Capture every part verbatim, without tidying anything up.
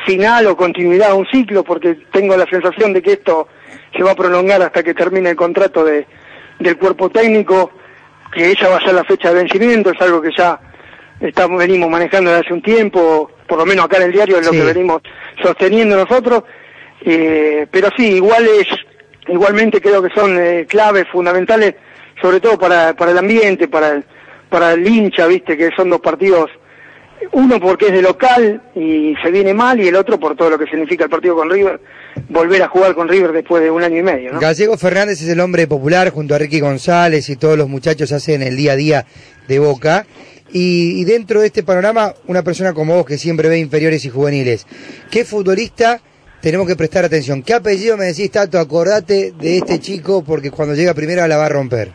final o continuidad a un ciclo, porque tengo la sensación de que esto se va a prolongar hasta que termine el contrato de del cuerpo técnico, que esa va a ser la fecha de vencimiento, es algo que ya estamos venimos manejando desde hace un tiempo, por lo menos acá en el diario es lo sí. que venimos sosteniendo nosotros, eh, pero sí, igual es, igualmente creo que son eh, claves fundamentales, sobre todo para para el ambiente, para el, para el hincha, viste, que son dos partidos, uno porque es de local y se viene mal, y el otro por todo lo que significa el partido con River, volver a jugar con River después de un año y medio, ¿no? Gallego Fernández es el hombre popular, junto a Ricky González y todos los muchachos hacen el día a día de Boca, y, y dentro de este panorama, una persona como vos que siempre ve inferiores y juveniles, ¿qué futbolista tenemos que prestar atención? ¿Qué apellido me decís, Tato? Acordate de este chico porque cuando llega primero la va a romper.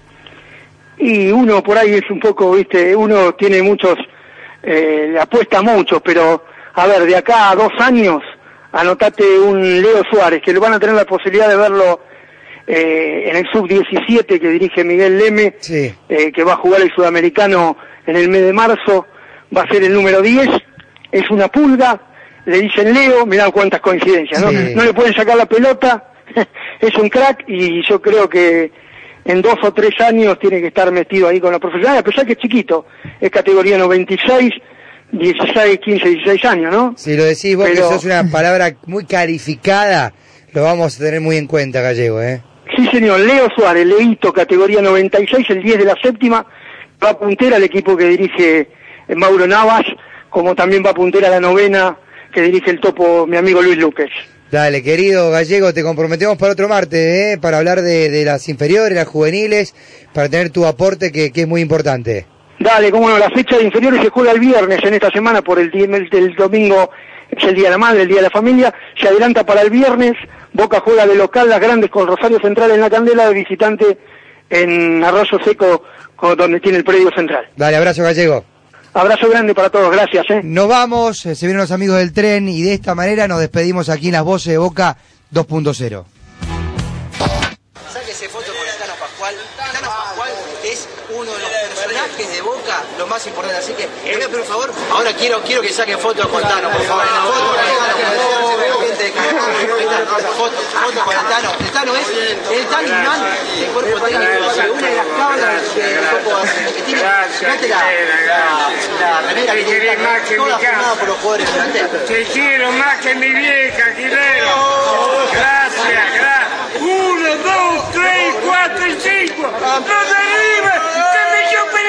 Y uno por ahí es un poco, viste, uno tiene muchos, eh, le apuesta mucho, pero a ver, de acá a dos años, anotate un Leo Suárez, que lo van a tener la posibilidad de verlo eh, en el sub diecisiete que dirige Miguel Leme, sí. eh, que va a jugar el sudamericano en el mes de marzo, va a ser el número diez, es una pulga, le dicen Leo, mirá cuántas coincidencias, ¿no? Sí. No le pueden sacar la pelota, es un crack, y yo creo que en dos o tres años tiene que estar metido ahí con los profesionales, a pesar que es chiquito, es categoría noventa y seis, dieciséis, quince, dieciséis años, ¿no? Si lo decís vos, pero que sos una palabra muy calificada, lo vamos a tener muy en cuenta, Gallego, ¿eh? Sí, señor, Leo Suárez, Leito, categoría noventa y seis, el diez de la séptima, va a puntera al equipo que dirige Mauro Navas, como también va a puntera a la novena que dirige el topo, mi amigo Luis Luques. Dale, querido Gallego, te comprometemos para otro martes, ¿eh? Para hablar de, de las inferiores, las juveniles, para tener tu aporte que, que es muy importante. Dale, cómo no, la fecha de inferiores se juega el viernes en esta semana, por el día el, el domingo es el Día de la Madre, el Día de la Familia, se adelanta para el viernes, Boca juega de local, las grandes con Rosario Central en la Candela, de visitante en Arroyo Seco, con, donde tiene el predio central. Dale, abrazo Gallego. Abrazo grande para todos, gracias. ¿eh? Nos vamos, eh, se vienen los amigos del tren y de esta manera nos despedimos aquí en Las Voces de Boca dos punto cero. Sáquese foto con Tano Pascual. Tano Pascual es uno de los personajes de Boca, lo más importante. Así que, le voy a pedir un favor, ahora quiero quiero que saquen fotos con Tano, por favor. Foto con Tano, foto, foto con el Tano. El Tano es el talismán del cuerpo técnico, una de las cámaras del cuerpo que tiene. Fíjate la, la, la remera que tiene toda formada por los jugadores. Te quiero más que mi vieja, Quilero. Gracias, gracias. Uno, dos, tres, cuatro y cinco. ¡Los de arriba! ¡Que me chupen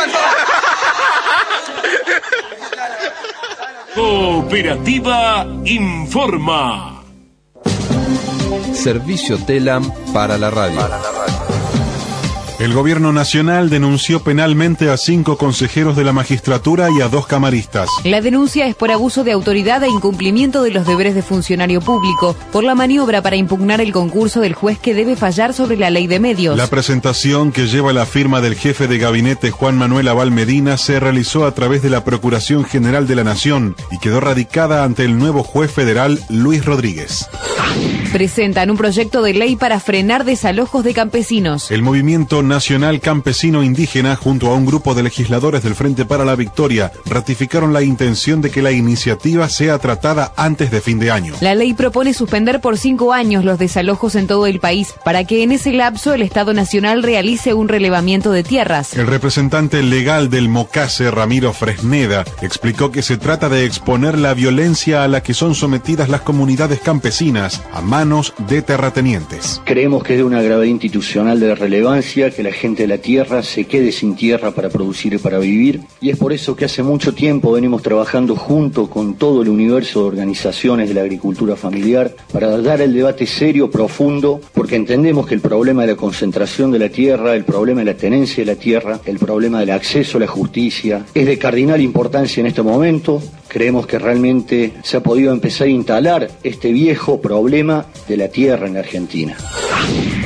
el tiempo! Cooperativa informa. Servicio Telam para la radio. Para la radio. El gobierno nacional denunció penalmente a cinco consejeros de la magistratura y a dos camaristas. La denuncia es por abuso de autoridad e incumplimiento de los deberes de funcionario público, por la maniobra para impugnar el concurso del juez que debe fallar sobre la ley de medios. La presentación, que lleva la firma del jefe de gabinete Juan Manuel Abal Medina, se realizó a través de la Procuración General de la Nación y quedó radicada ante el nuevo juez federal Luis Rodríguez. Presentan un proyecto de ley para frenar desalojos de campesinos. El movimiento Nacional Campesino Indígena, junto a un grupo de legisladores del Frente para la Victoria, ratificaron la intención de que la iniciativa sea tratada antes de fin de año. La ley propone suspender por cinco años los desalojos en todo el país, para que en ese lapso el Estado Nacional realice un relevamiento de tierras. El representante legal del Mocase, Ramiro Fresneda, explicó que se trata de exponer la violencia a la que son sometidas las comunidades campesinas a manos de terratenientes. Creemos que es de una gravedad institucional de relevancia que la gente de la tierra se quede sin tierra para producir y para vivir, y es por eso que hace mucho tiempo venimos trabajando junto con todo el universo de organizaciones de la agricultura familiar para dar el debate serio, profundo, porque entendemos que el problema de la concentración de la tierra, el problema de la tenencia de la tierra, el problema del acceso a la justicia es de cardinal importancia en este momento. Creemos que realmente se ha podido empezar a instalar este viejo problema de la tierra en la Argentina.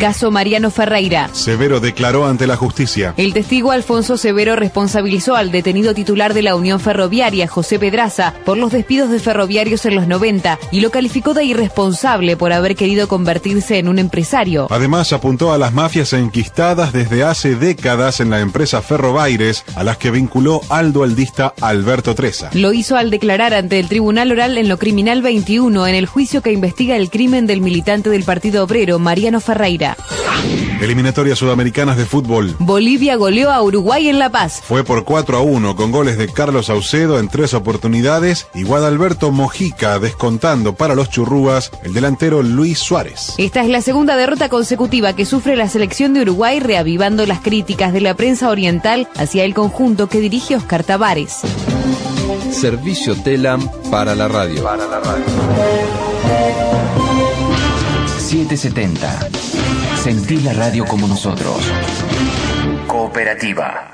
Caso Mariano Ferreira. Severo declaró ante la justicia. El testigo Alfonso Severo responsabilizó al detenido titular de la Unión Ferroviaria, José Pedraza, por los despidos de ferroviarios en los noventa y lo calificó de irresponsable por haber querido convertirse en un empresario. Además, apuntó a las mafias enquistadas desde hace décadas en la empresa Ferrobaires, a las que vinculó Aldo Aldista Alberto Treza. Lo hizo al declarar ante el Tribunal Oral en lo Criminal veintiuno en el juicio que investiga el crimen del militante del Partido Obrero, Mariano Ferreira. Eliminatorias sudamericanas de fútbol. Bolivia goleó a Uruguay en La Paz. Fue por cuatro a uno con goles de Carlos Saucedo en tres oportunidades y Guadalberto Mojica descontando para los churrúas el delantero Luis Suárez. Esta es la segunda derrota consecutiva que sufre la selección de Uruguay, reavivando las críticas de la prensa oriental hacia el conjunto que dirige Oscar Tabares. Servicio Telam para la radio. Para la radio. setecientos setenta. Sentí la radio como nosotros. Cooperativa.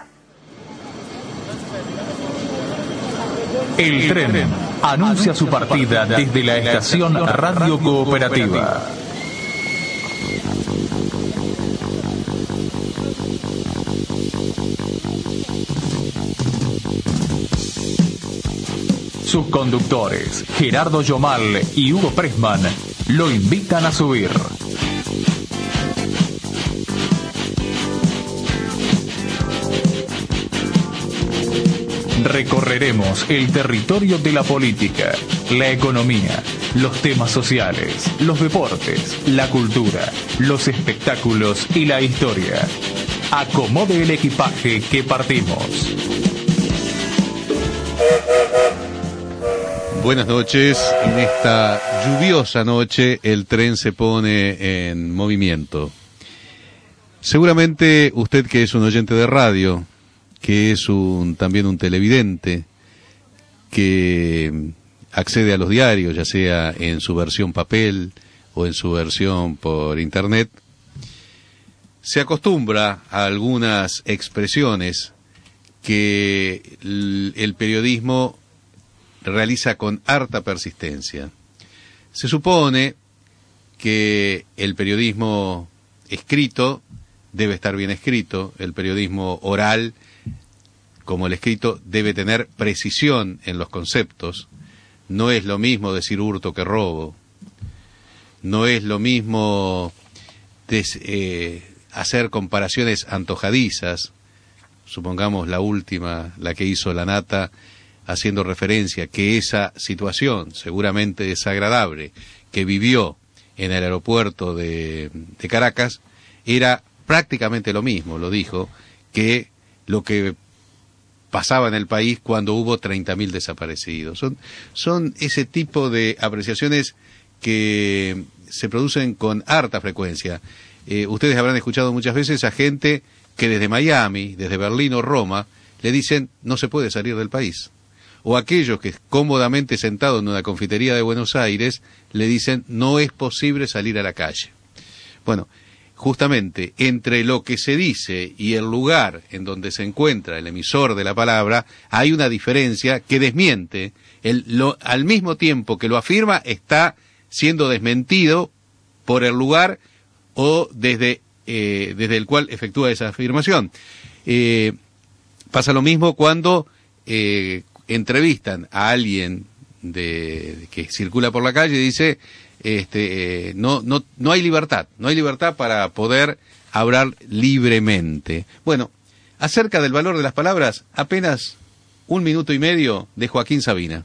El tren anuncia su partida desde la estación Radio Cooperativa. Sus conductores, Gerardo Yomal y Hugo Pressman, lo invitan a subir. Recorreremos el territorio de la política, la economía, los temas sociales, los deportes, la cultura, los espectáculos y la historia. Acomode el equipaje que partimos. Buenas noches. En esta lluviosa noche el tren se pone en movimiento. Seguramente usted, que es un oyente de radio, que es un también un televidente, que accede a los diarios, ya sea en su versión papel o en su versión por internet, se acostumbra a algunas expresiones que el periodismo realiza con harta persistencia. Se supone que el periodismo escrito debe estar bien escrito, el periodismo oral, como el escrito, debe tener precisión en los conceptos. No es lo mismo decir hurto que robo. No es lo mismo des, eh, hacer comparaciones antojadizas. Supongamos la última, la que hizo la Nata, haciendo referencia que esa situación, seguramente desagradable, que vivió en el aeropuerto de, de Caracas, era prácticamente lo mismo, lo dijo, que lo que pasaba en el país cuando hubo treinta mil desaparecidos. Son, son ese tipo de apreciaciones que se producen con harta frecuencia. Eh, ustedes habrán escuchado muchas veces a gente que desde Miami, desde Berlín o Roma, le dicen no se puede salir del país. O aquellos que cómodamente sentados en una confitería de Buenos Aires le dicen no es posible salir a la calle. Bueno, justamente entre lo que se dice y el lugar en donde se encuentra el emisor de la palabra, hay una diferencia que desmiente. El, lo, al mismo tiempo que lo afirma, está siendo desmentido por el lugar o desde, eh, desde el cual efectúa esa afirmación. Eh, pasa lo mismo cuando eh, entrevistan a alguien de, que circula por la calle y dice... Este, eh, no, no, no hay libertad, no hay libertad para poder hablar libremente. Bueno, acerca del valor de las palabras, apenas un minuto y medio de Joaquín Sabina.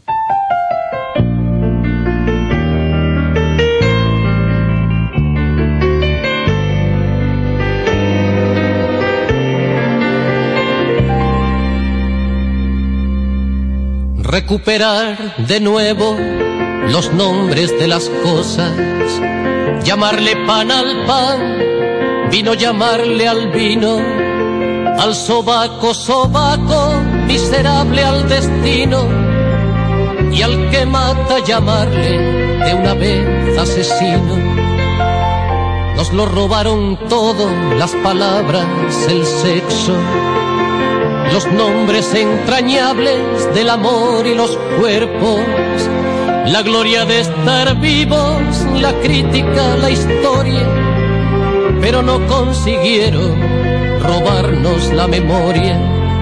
Recuperar de nuevo los nombres de las cosas, llamarle pan al pan, vino llamarle al vino, al sobaco sobaco, miserable al destino, y al que mata llamarle de una vez asesino. Nos lo robaron todo, las palabras, el sexo, los nombres entrañables del amor y los cuerpos, la gloria de estar vivos, la crítica, la historia, pero no consiguieron robarnos la memoria.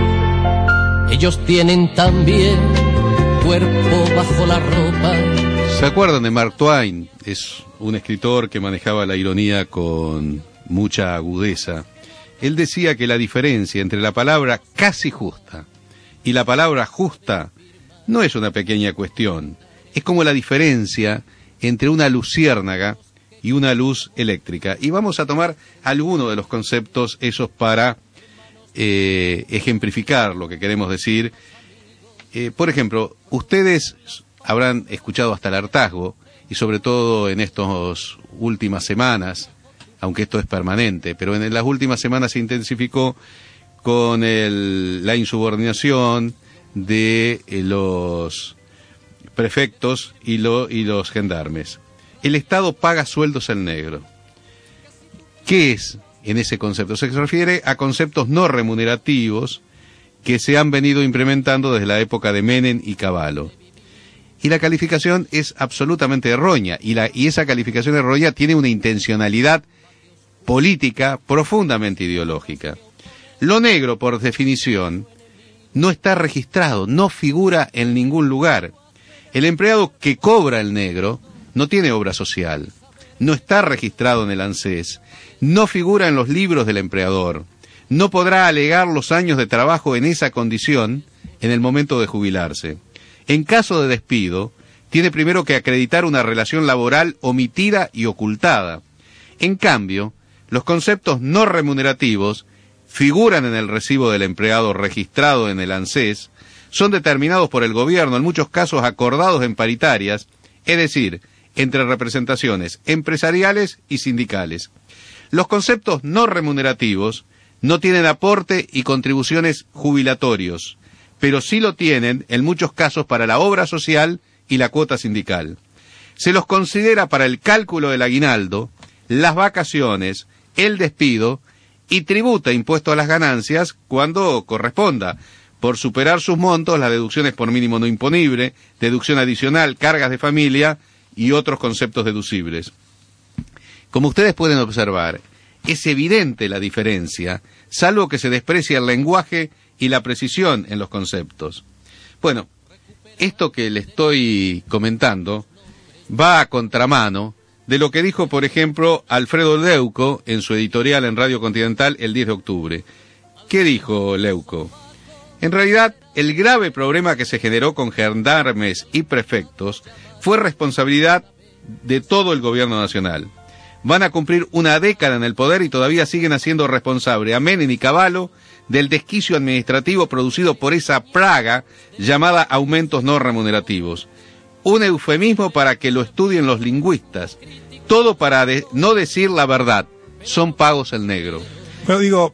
Ellos tienen también cuerpo bajo la ropa. ¿Se acuerdan de Mark Twain? Es un escritor que manejaba la ironía con mucha agudeza. Él decía que la diferencia entre la palabra casi justa y la palabra justa no es una pequeña cuestión. Es como la diferencia entre una luciérnaga y una luz eléctrica. Y vamos a tomar algunos de los conceptos esos para eh, ejemplificar lo que queremos decir. Eh, por ejemplo, ustedes habrán escuchado hasta el hartazgo, y sobre todo en estas últimas semanas, aunque esto es permanente, pero en las últimas semanas se intensificó con el, la insubordinación de eh, los prefectos y, lo, y los gendarmes. El Estado paga sueldos en negro. ¿Qué es en ese concepto? Se refiere a conceptos no remunerativos que se han venido implementando desde la época de Menem y Cavallo. Y la calificación es absolutamente errónea, y, la, y esa calificación errónea tiene una intencionalidad política profundamente ideológica. Lo negro, por definición, no está registrado, no figura en ningún lugar. El empleado que cobra el negro no tiene obra social, no está registrado en el ANSES, no figura en los libros del empleador, no podrá alegar los años de trabajo en esa condición en el momento de jubilarse. En caso de despido, tiene primero que acreditar una relación laboral omitida y ocultada. En cambio, los conceptos no remunerativos figuran en el recibo del empleado registrado en el ANSES, son determinados por el gobierno, en muchos casos acordados en paritarias, es decir, entre representaciones empresariales y sindicales. Los conceptos no remunerativos no tienen aporte y contribuciones jubilatorios, pero sí lo tienen en muchos casos para la obra social y la cuota sindical. Se los considera para el cálculo del aguinaldo, las vacaciones, el despido y tributa impuesto a las ganancias cuando corresponda, por superar sus montos, las deducciones por mínimo no imponible, deducción adicional, cargas de familia y otros conceptos deducibles. Como ustedes pueden observar, es evidente la diferencia, salvo que se desprecie el lenguaje y la precisión en los conceptos. Bueno, esto que le estoy comentando va a contramano de lo que dijo, por ejemplo, Alfredo Leuco en su editorial en Radio Continental el diez de octubre. ¿Qué dijo Leuco? En realidad, el grave problema que se generó con gendarmes y prefectos fue responsabilidad de todo el gobierno nacional. Van a cumplir una década en el poder y todavía siguen haciendo responsable a Menem y Cavallo del desquicio administrativo producido por esa plaga llamada aumentos no remunerativos. Un eufemismo para que lo estudien los lingüistas. Todo para de no decir la verdad. Son pagos en negro. Bueno, digo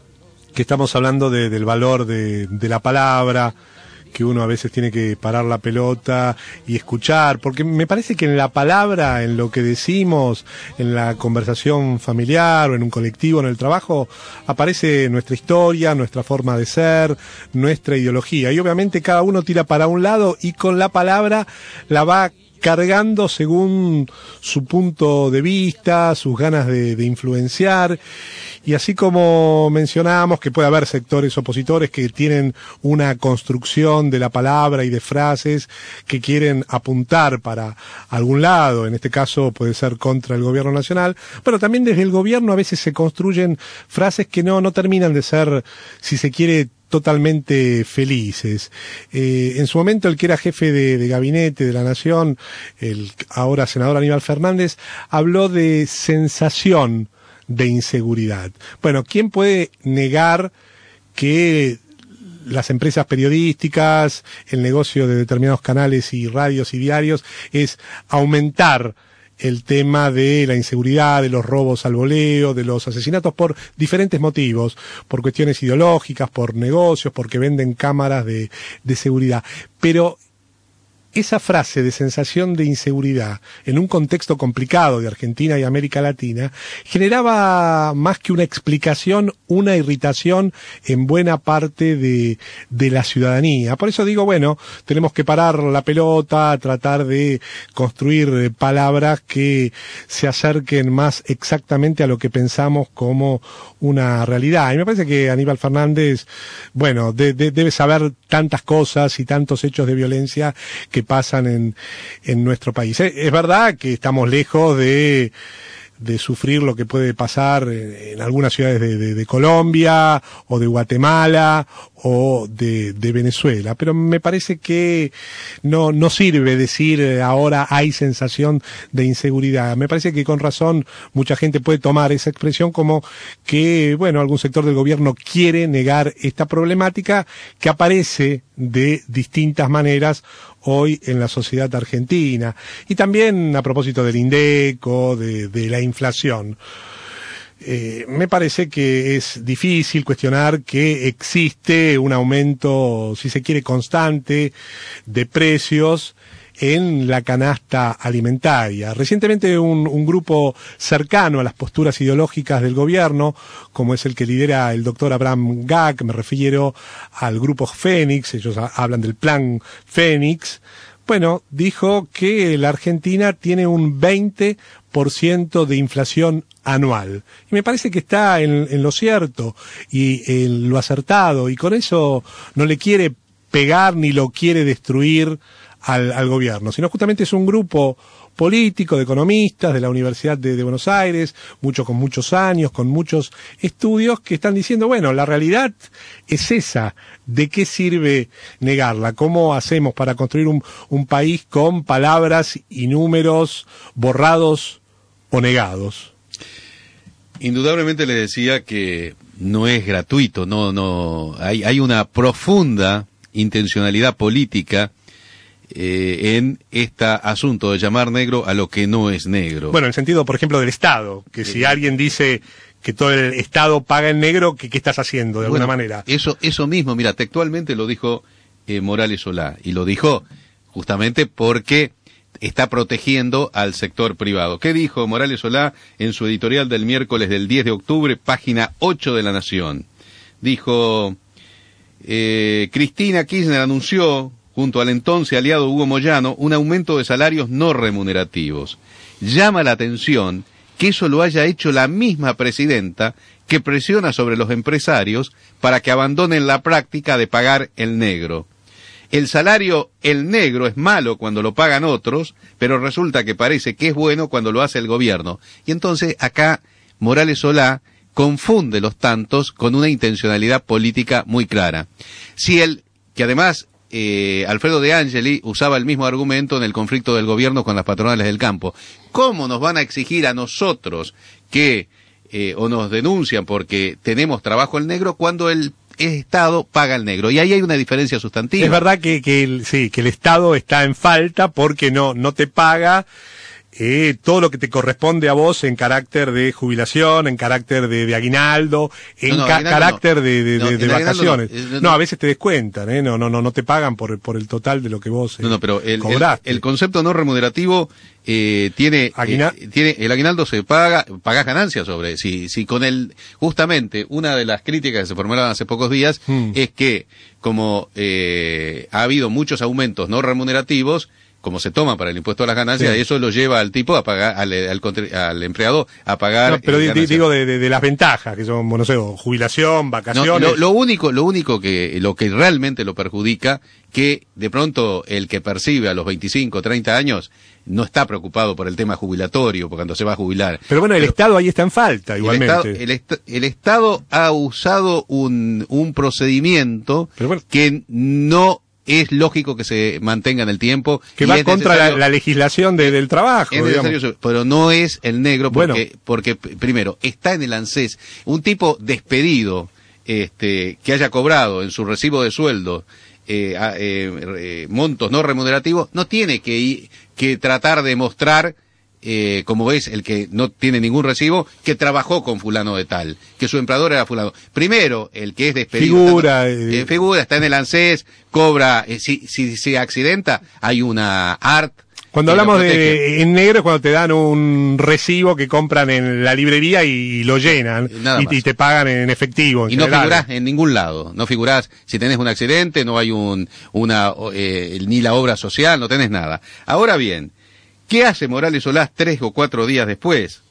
que estamos hablando de, del valor de, de la palabra, que uno a veces tiene que parar la pelota y escuchar, porque me parece que en la palabra, en lo que decimos, en la conversación familiar o en un colectivo, en el trabajo, aparece nuestra historia, nuestra forma de ser, nuestra ideología, y obviamente cada uno tira para un lado y con la palabra la va cargando según su punto de vista, sus ganas de, de influenciar, y así como mencionábamos que puede haber sectores opositores que tienen una construcción de la palabra y de frases que quieren apuntar para algún lado, en este caso puede ser contra el gobierno nacional, pero también desde el gobierno a veces se construyen frases que no, no terminan de ser, si se quiere, totalmente felices. Eh, en su momento el que era jefe de, de gabinete de la Nación, el ahora senador Aníbal Fernández, habló de sensación de inseguridad. Bueno, ¿quién puede negar que las empresas periodísticas, el negocio de determinados canales y radios y diarios es aumentar el tema de la inseguridad, de los robos al voleo, de los asesinatos por diferentes motivos, por cuestiones ideológicas, por negocios, porque venden cámaras de, de seguridad? Pero esa frase de sensación de inseguridad en un contexto complicado de Argentina y América Latina generaba más que una explicación, una irritación en buena parte de, de la ciudadanía. Por eso digo, bueno, tenemos que parar la pelota, tratar de construir palabras que se acerquen más exactamente a lo que pensamos como una realidad. Y me parece que Aníbal Fernández, bueno, de, de, debe saber tantas cosas y tantos hechos de violencia que pasan en, en nuestro país. Es, es verdad que estamos lejos de, de sufrir lo que puede pasar en, en algunas ciudades de, de, de Colombia o de Guatemala o de, de Venezuela, pero me parece que no, no sirve decir eh, ahora hay sensación de inseguridad. Me parece que con razón mucha gente puede tomar esa expresión como que, bueno, algún sector del gobierno quiere negar esta problemática que aparece de distintas maneras hoy en la sociedad argentina. Y también a propósito del INDECO, de, de la inflación. Eh, me parece que es difícil cuestionar que existe un aumento, si se quiere, constante de precios en la canasta alimentaria. Recientemente un, un grupo cercano a las posturas ideológicas del gobierno, como es el que lidera el doctor Abraham Gack, me refiero al grupo Fénix, ellos ha, hablan del plan Fénix, bueno, dijo que la Argentina tiene un veinte por ciento de inflación anual. Y me parece que está en, en lo cierto y en lo acertado, y con eso no le quiere pegar ni lo quiere destruir al, al gobierno, sino justamente es un grupo político de economistas de la Universidad de, de Buenos Aires, muchos con muchos años, con muchos estudios, que están diciendo, bueno, la realidad es esa, ¿de qué sirve negarla? ¿Cómo hacemos para construir un, un país con palabras y números borrados o negados? Indudablemente le decía que no es gratuito, no, no, hay, hay una profunda intencionalidad política Eh, en este asunto de llamar negro a lo que no es negro. Bueno, en el sentido, por ejemplo, del Estado, que si alguien dice que todo el Estado paga en negro, ¿qué, qué estás haciendo, de alguna bueno, manera? Eso, eso mismo, mira, textualmente lo dijo eh, Morales Solá, y lo dijo justamente porque está protegiendo al sector privado. ¿Qué dijo Morales Solá en su editorial del miércoles del diez de octubre, página ocho de La Nación? Dijo, eh, Cristina Kirchner anunció, junto al entonces aliado Hugo Moyano, un aumento de salarios no remunerativos. Llama la atención que eso lo haya hecho la misma presidenta que presiona sobre los empresarios para que abandonen la práctica de pagar el negro. El salario, el negro, es malo cuando lo pagan otros, pero resulta que parece que es bueno cuando lo hace el gobierno. Y entonces acá Morales Solá confunde los tantos con una intencionalidad política muy clara. Si el, que además Eh, Alfredo De Angeli usaba el mismo argumento en el conflicto del gobierno con las patronales del campo. ¿Cómo nos van a exigir a nosotros que, eh, o nos denuncian porque tenemos trabajo en negro cuando el Estado paga el negro? Y ahí hay una diferencia sustantiva. Es verdad que, que el, sí, que el Estado está en falta porque no, no te paga Eh, todo lo que te corresponde a vos en carácter de jubilación, en carácter de, de aguinaldo, en no, no, ca aguinaldo carácter no. de, de, no, de, de vacaciones. No, no, no, a veces te descuentan, ¿eh? No, no, no, no te pagan por, por el total de lo que vos eh, no, no, pero el, cobraste. El, el concepto no remunerativo eh, tiene, Aguina eh, tiene, el aguinaldo se paga, pagas ganancias sobre, si, si con el, justamente, una de las críticas que se formularon hace pocos días hmm. es que, como eh, ha habido muchos aumentos no remunerativos, como se toma para el impuesto a las ganancias, sí. Eso lo lleva al tipo a pagar, al, al, al empleado a pagar. No, pero eh, digo de, de, de las ventajas, que son, bueno, no sé, jubilación, vacaciones. No, lo, lo único, lo único que, lo que realmente lo perjudica, que de pronto el que percibe a los veinticinco, treinta años, no está preocupado por el tema jubilatorio, por cuando se va a jubilar. Pero bueno, el pero, Estado ahí está en falta, igualmente. El Estado, el, est el Estado ha usado un, un procedimiento bueno, que no es lógico que se mantenga en el tiempo. Que va contra la, la legislación de, del trabajo. Es necesario, pero no es el negro porque, bueno. porque, primero, está en el ANSES. Un tipo despedido, este, que haya cobrado en su recibo de sueldo eh, eh, eh, montos no remunerativos, no tiene que, que tratar de mostrar eh, como ves, el que no tiene ningún recibo, que trabajó con fulano de tal, que su empleador era fulano. Primero, el que es despedido. Figura. Está, eh, figura, está en el ANSES, cobra, eh, si, si se accidenta, hay una A R T. Cuando hablamos de en negro es cuando te dan un recibo que compran en la librería y lo llenan y, y te pagan en efectivo. En y no general. figurás en ningún lado, no figurás, si tenés un accidente, no hay un una eh, ni la obra social, no tenés nada. Ahora bien, ¿qué hace Morales Solás tres o cuatro días después?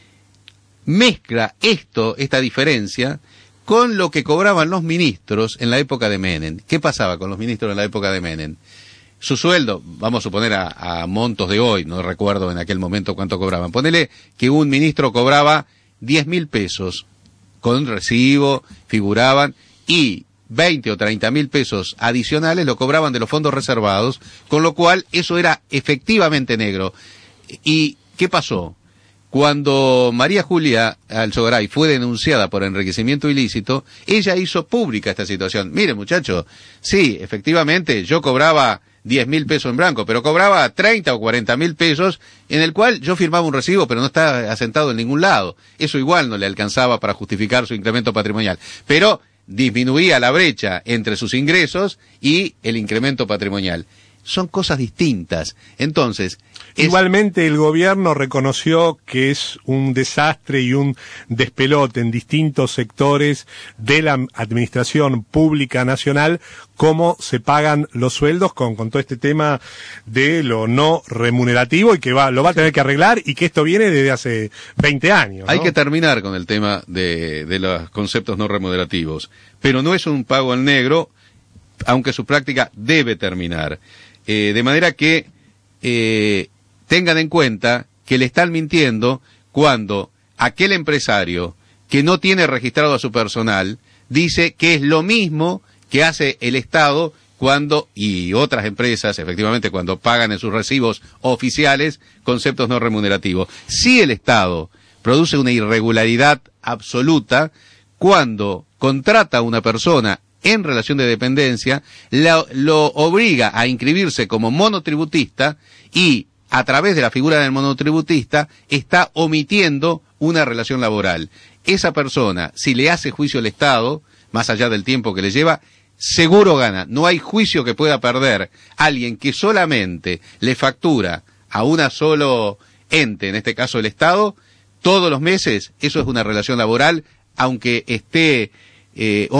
Mezcla esto, esta diferencia, con lo que cobraban los ministros en la época de Menem. ¿Qué pasaba con los ministros en la época de Menem? Su sueldo, vamos a suponer a, a montos de hoy, no recuerdo en aquel momento cuánto cobraban. Ponele que un ministro cobraba diez mil pesos con recibo, figuraban, y veinte o treinta mil pesos adicionales lo cobraban de los fondos reservados, con lo cual eso era efectivamente negro. ¿Y qué pasó? Cuando María Julia Alzogaray fue denunciada por enriquecimiento ilícito, ella hizo pública esta situación. Mire, muchacho, sí, efectivamente, yo cobraba diez mil pesos en blanco, pero cobraba treinta o cuarenta mil pesos, en el cual yo firmaba un recibo, pero no estaba asentado en ningún lado. Eso igual no le alcanzaba para justificar su incremento patrimonial. Pero disminuía la brecha entre sus ingresos y el incremento patrimonial. Son cosas distintas. Entonces, es... igualmente el gobierno reconoció que es un desastre y un despelote en distintos sectores de la administración pública nacional cómo se pagan los sueldos con, con todo este tema de lo no remunerativo y que va, lo va a tener que arreglar y que esto viene desde hace veinte años, ¿no? Hay que terminar con el tema de, de los conceptos no remunerativos, pero no es un pago al negro, aunque su práctica debe terminar. Eh, de manera que eh, tengan en cuenta que le están mintiendo cuando aquel empresario que no tiene registrado a su personal dice que es lo mismo que hace el Estado cuando, y otras empresas, efectivamente, cuando pagan en sus recibos oficiales conceptos no remunerativos. Si el Estado produce una irregularidad absoluta cuando contrata a una persona en relación de dependencia, lo, lo obliga a inscribirse como monotributista y a través de la figura del monotributista está omitiendo una relación laboral. Esa persona, si le hace juicio al Estado, más allá del tiempo que le lleva, seguro gana. No hay juicio que pueda perder alguien que solamente le factura a una solo ente, en este caso el Estado, todos los meses. Eso es una relación laboral, aunque esté Eh,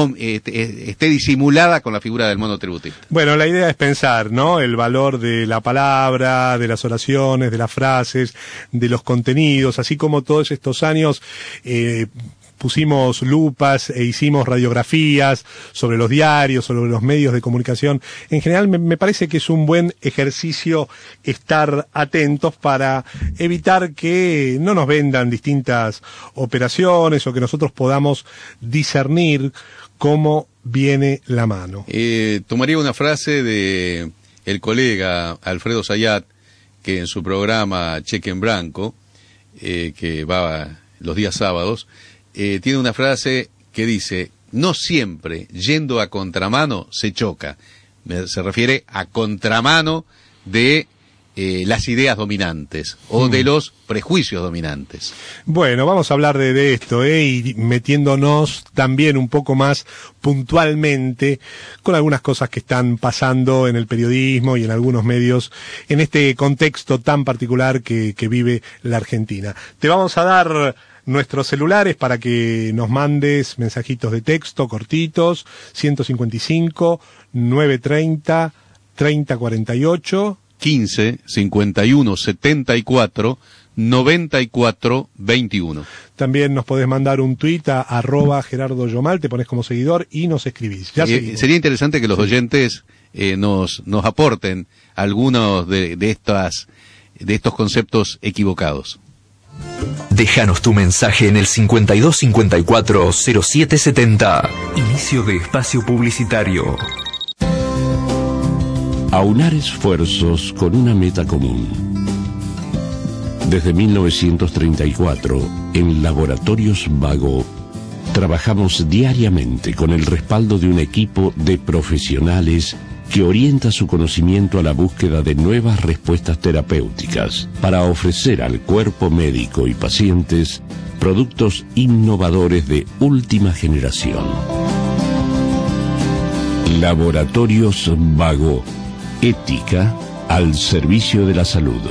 esté disimulada con la figura del monotributista. Bueno, la idea es pensar, ¿no? El valor de la palabra, de las oraciones, de las frases, de los contenidos, así como todos estos años eh, pusimos lupas e hicimos radiografías sobre los diarios, sobre los medios de comunicación. En general me, me parece que es un buen ejercicio estar atentos para evitar que no nos vendan distintas operaciones o que nosotros podamos discernir cómo viene la mano. Eh, tomaría una frase de el colega Alfredo Zayat, que en su programa Cheque en Blanco, eh, que va los días sábados, Eh, tiene una frase que dice: no siempre yendo a contramano se choca. Se refiere a contramano de eh, las ideas dominantes o mm. de los prejuicios dominantes. Bueno, vamos a hablar de, de esto, ¿eh? Y metiéndonos también un poco más puntualmente con algunas cosas que están pasando en el periodismo y en algunos medios en este contexto tan particular que, que vive la Argentina. Te vamos a dar nuestros celulares para que nos mandes mensajitos de texto cortitos: ciento cincuenta y cinco, novecientos treinta, treinta cuarenta y ocho, quince, cincuenta y uno, setenta y cuatro, noventa y cuatro, veintiuno. También nos podés mandar un tuit a arroba Gerardo Yomal, te pones como seguidor y nos escribís. Ya eh, sería interesante que los sí. oyentes eh, nos, nos aporten algunos de, de estas, de estos conceptos equivocados. Déjanos tu mensaje en el cincuenta y dos cincuenta y cuatro cero siete setenta. Inicio de espacio publicitario. Aunar esfuerzos con una meta común. Desde mil novecientos treinta y cuatro, en Laboratorios Vago, trabajamos diariamente con el respaldo de un equipo de profesionales que orienta su conocimiento a la búsqueda de nuevas respuestas terapéuticas para ofrecer al cuerpo médico y pacientes productos innovadores de última generación. Laboratorios Vago, ética al servicio de la salud.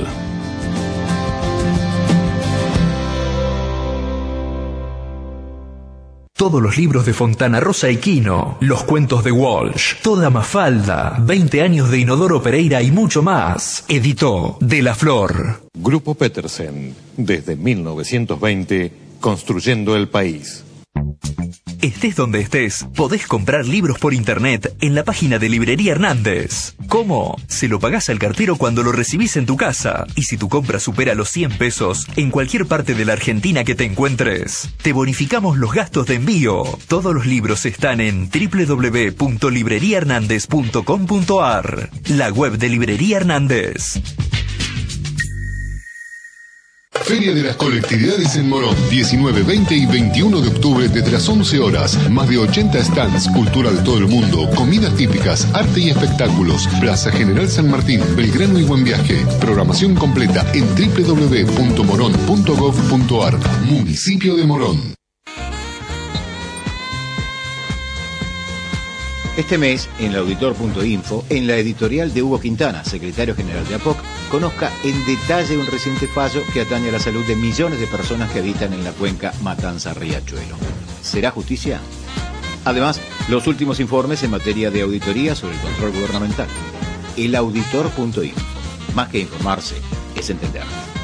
Todos los libros de Fontana Rosa y Quino, los cuentos de Walsh, Toda Mafalda, veinte años de Inodoro Pereira y mucho más. Editó De la Flor. Grupo Petersen, desde mil novecientos veinte, construyendo el país. Estés donde estés, podés comprar libros por internet en la página de Librería Hernández. ¿Cómo? Se lo pagás al cartero cuando lo recibís en tu casa. Y si tu compra supera los cien pesos, en cualquier parte de la Argentina que te encuentres, te bonificamos los gastos de envío. Todos los libros están en doble u doble u doble u punto librería hernández punto com punto a r, la web de Librería Hernández. Feria de las Colectividades en Morón, diecinueve, veinte y veintiuno de octubre desde las once horas. Más de ochenta stands, cultura de todo el mundo, comidas típicas, arte y espectáculos. Plaza General San Martín, Belgrano y Buen Viaje. Programación completa en doble u doble u doble u punto morón punto gov punto a r. Municipio de Morón. Este mes, en el auditor punto info, en la editorial de Hugo Quintana, secretario general de A P O C, conozca en detalle un reciente fallo que atañe a la salud de millones de personas que habitan en la cuenca Matanza-Riachuelo. ¿Será justicia? Además, los últimos informes en materia de auditoría sobre el control gubernamental. el auditor punto info. Más que informarse, es entender.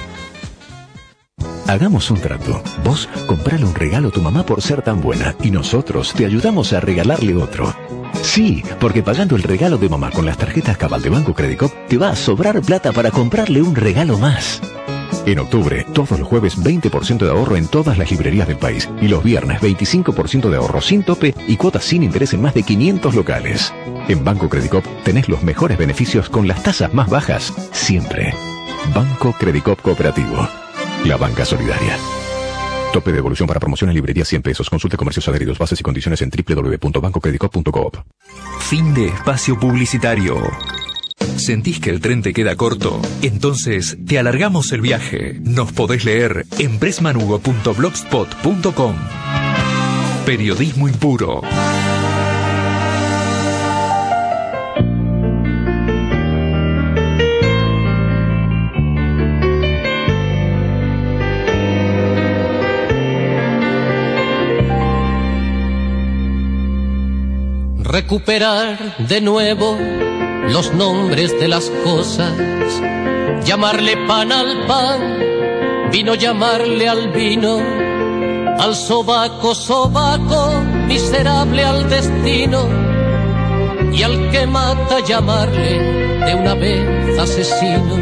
Hagamos un trato. Vos comprale un regalo a tu mamá por ser tan buena y nosotros te ayudamos a regalarle otro. Sí, porque pagando el regalo de mamá con las tarjetas Cabal de Banco Credicop te va a sobrar plata para comprarle un regalo más. En octubre, todos los jueves veinte por ciento de ahorro en todas las librerías del país y los viernes veinticinco por ciento de ahorro sin tope y cuotas sin interés en más de quinientos locales. En Banco Credicop tenés los mejores beneficios con las tasas más bajas siempre. Banco Credicop Cooperativo. La banca solidaria. Tope de devolución para promoción en librería cien pesos. Consulte comercios adheridos, bases y condiciones en doble u doble u doble u punto banco credicop punto coop. Fin de espacio publicitario. ¿Sentís que el tren te queda corto? Entonces te alargamos el viaje. Nos podés leer en pressmanugo punto blogspot punto com. Periodismo impuro. Recuperar de nuevo los nombres de las cosas, llamarle pan al pan, vino llamarle al vino, al sobaco sobaco, miserable al destino, y al que mata llamarle de una vez asesino.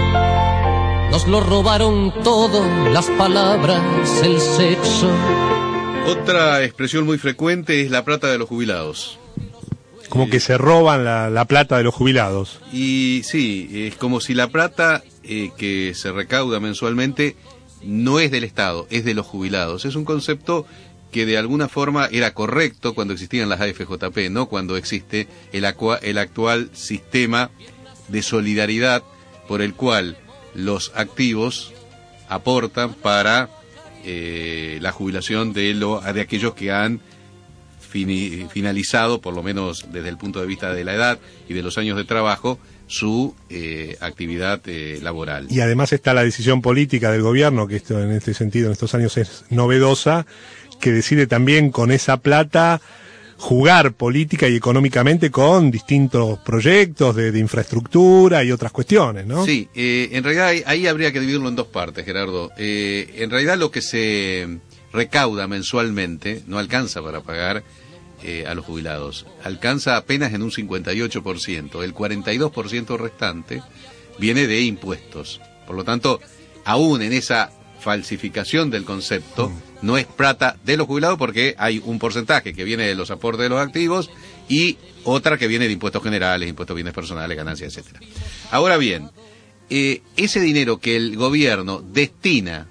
Nos lo robaron todo, las palabras, el sexo. Otra expresión muy frecuente es la plata de los jubilados. Como que se roban la, la plata de los jubilados. Y sí, es como si la plata eh, que se recauda mensualmente no es del Estado, es de los jubilados. Es un concepto que de alguna forma era correcto cuando existían las A F J P, no cuando existe el, acua, el actual sistema de solidaridad por el cual los activos aportan para eh, la jubilación de, lo, de aquellos que han Fini, finalizado, por lo menos desde el punto de vista de la edad y de los años de trabajo, su eh, actividad eh, laboral. Y además está la decisión política del gobierno, que esto en este sentido en estos años es novedosa, que decide también con esa plata jugar política y económicamente con distintos proyectos de, de infraestructura y otras cuestiones, ¿no? Sí, eh, en realidad ahí, ahí habría que dividirlo en dos partes, Gerardo. Eh, en realidad lo que se recauda mensualmente no alcanza para pagar eh, a los jubilados. Alcanza apenas en un cincuenta y ocho por ciento. El cuarenta y dos por ciento restante viene de impuestos. Por lo tanto, aún en esa falsificación del concepto, no es plata de los jubilados porque hay un porcentaje que viene de los aportes de los activos y otra que viene de impuestos generales, impuestos bienes personales, ganancias, etcétera. Ahora bien, eh, ese dinero que el gobierno destina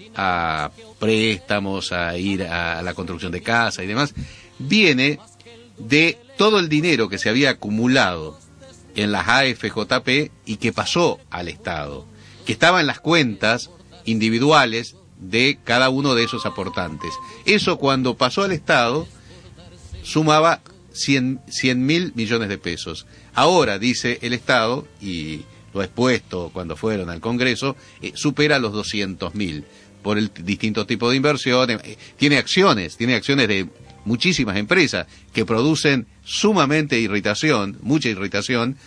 a préstamos, a ir a la construcción de casa y demás, viene de todo el dinero que se había acumulado en las A F J P y que pasó al Estado, que estaba en las cuentas individuales de cada uno de esos aportantes. Eso, cuando pasó al Estado, sumaba cien mil millones de pesos. Ahora, dice el Estado, y lo ha expuesto cuando fueron al Congreso, eh, supera los doscientos mil por el distinto tipo de inversiones. Eh, tiene acciones, tiene acciones de muchísimas empresas que producen sumamente irritación, mucha irritación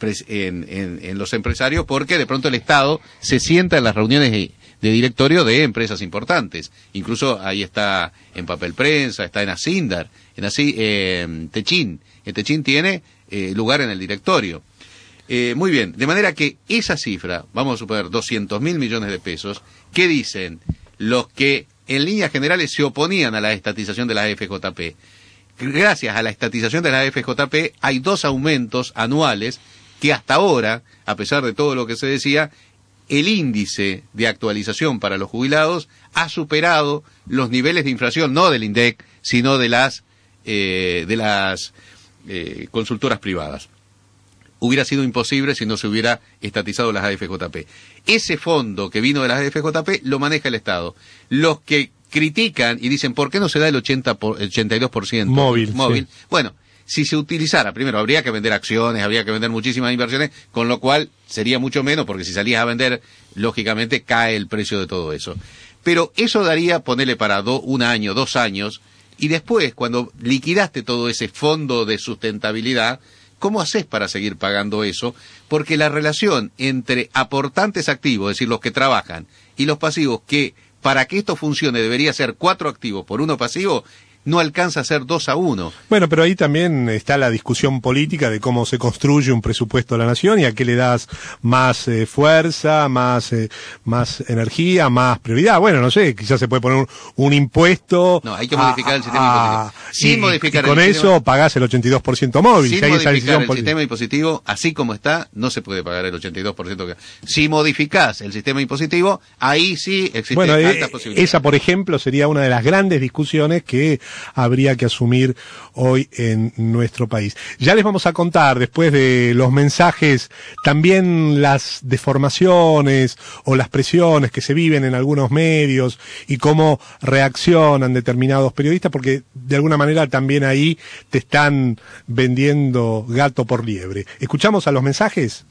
en, en, en los empresarios, porque de pronto el Estado se sienta en las reuniones de, de directorio de empresas importantes. Incluso ahí está en Papel Prensa, está en Asindar, en así, eh, Techin. El Techin tiene eh, lugar en el directorio. Eh, muy bien, de manera que esa cifra, vamos a suponer doscientos mil millones de pesos, ¿qué dicen los que en líneas generales se oponían a la estatización de la A F J P? Gracias a la estatización de la A F J P hay dos aumentos anuales que hasta ahora, a pesar de todo lo que se decía, el índice de actualización para los jubilados ha superado los niveles de inflación, no del INDEC, sino de las, eh, de las eh, consultoras privadas. Hubiera sido imposible si no se hubiera estatizado las A F J P. Ese fondo que vino de las A F J P lo maneja el Estado. Los que critican y dicen, ¿por qué no se da el ochenta por, ochenta y dos por ciento móvil? móvil? Sí. Bueno, si se utilizara, primero habría que vender acciones, habría que vender muchísimas inversiones, con lo cual sería mucho menos, porque si salías a vender, lógicamente cae el precio de todo eso. Pero eso daría, ponerle para do, un año, dos años, y después, cuando liquidaste todo ese fondo de sustentabilidad, ¿cómo haces para seguir pagando eso? Porque la relación entre aportantes activos, es decir, los que trabajan, y los pasivos, que para que esto funcione debería ser cuatro activos por uno pasivo, no alcanza a ser dos a uno. Bueno, pero ahí también está la discusión política de cómo se construye un presupuesto de la nación y a qué le das más eh, fuerza, más eh, más energía, más prioridad. Bueno, no sé, quizás se puede poner un, un impuesto. No, hay que modificar a, el sistema a, impositivo. Sin y, modificar y con el eso sistema, pagás el ochenta y dos por ciento móvil. Sin si hay modificar esa el sistema impositivo, así como está, no se puede pagar el ochenta y dos por ciento. Que... Si modificás el sistema impositivo, ahí sí existen bueno, altas eh, posibilidades. Esa, por ejemplo, sería una de las grandes discusiones que habría que asumir hoy en nuestro país. Ya les vamos a contar, después de los mensajes, también las deformaciones o las presiones que se viven en algunos medios y cómo reaccionan determinados periodistas, porque de alguna manera también ahí te están vendiendo gato por liebre. ¿Escuchamos a los mensajes?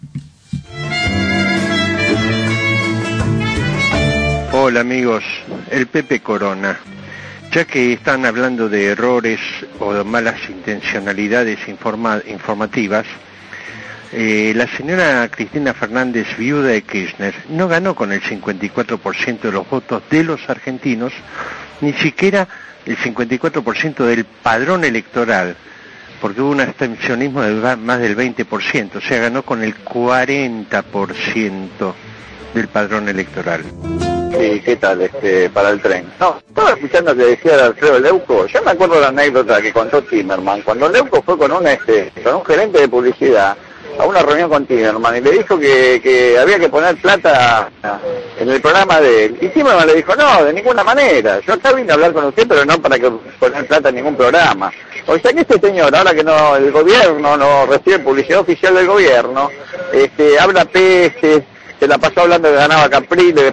Hola amigos, el Pepe Corona. Ya que están hablando de errores o de malas intencionalidades informa informativas, eh, la señora Cristina Fernández, viuda de Kirchner, no ganó con el cincuenta y cuatro por ciento de los votos de los argentinos, ni siquiera el cincuenta y cuatro por ciento del padrón electoral, porque hubo un abstencionismo de más del veinte por ciento, o sea, ganó con el cuarenta por ciento del padrón electoral. Sí, ¿qué tal este para el tren? No, estaba escuchando que decía de Alfredo Leuco. Yo me acuerdo de la anécdota que contó Timerman. Cuando Leuco fue con un este con un gerente de publicidad a una reunión con Timerman y le dijo que, que había que poner plata en el programa de él. Y Timerman le dijo, no, de ninguna manera. Yo acá vine a hablar con usted, pero no para que poner plata en ningún programa. O sea que este señor, ahora que no el gobierno no recibe publicidad oficial del gobierno, este habla pestes, se la pasó hablando de que ganaba Capriles.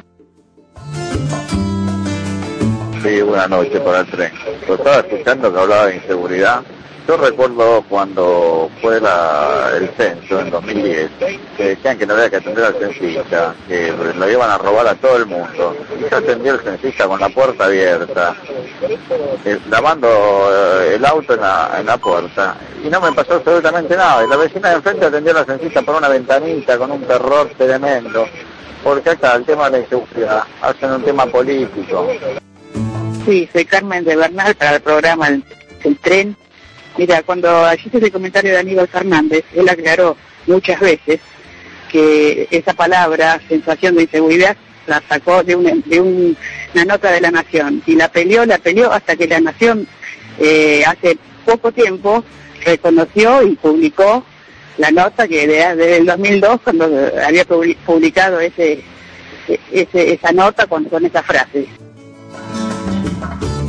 Sí, buenas noches para el tren. Yo estaba escuchando que hablaba de inseguridad. Yo recuerdo cuando fue la, el censo en dos mil diez, que decían que no había que atender al censista, que lo iban a robar a todo el mundo. Y yo atendí al censista con la puerta abierta, eh, lavando eh, el auto en la, en la puerta, y no me pasó absolutamente nada. Y la vecina de enfrente atendió a la censista por una ventanita con un terror tremendo, porque acá el tema de la inseguridad hacen un tema político. Sí, soy Carmen de Bernal para el programa El, el Tren. Mira, cuando hiciste ese comentario de Aníbal Fernández, él aclaró muchas veces que esa palabra, sensación de inseguridad, la sacó de, un, de un, una nota de La Nación. Y la peleó, la peleó hasta que La Nación, eh, hace poco tiempo, reconoció y publicó la nota que desde el dos mil dos, cuando había publicado ese, ese esa nota con, con esa frase.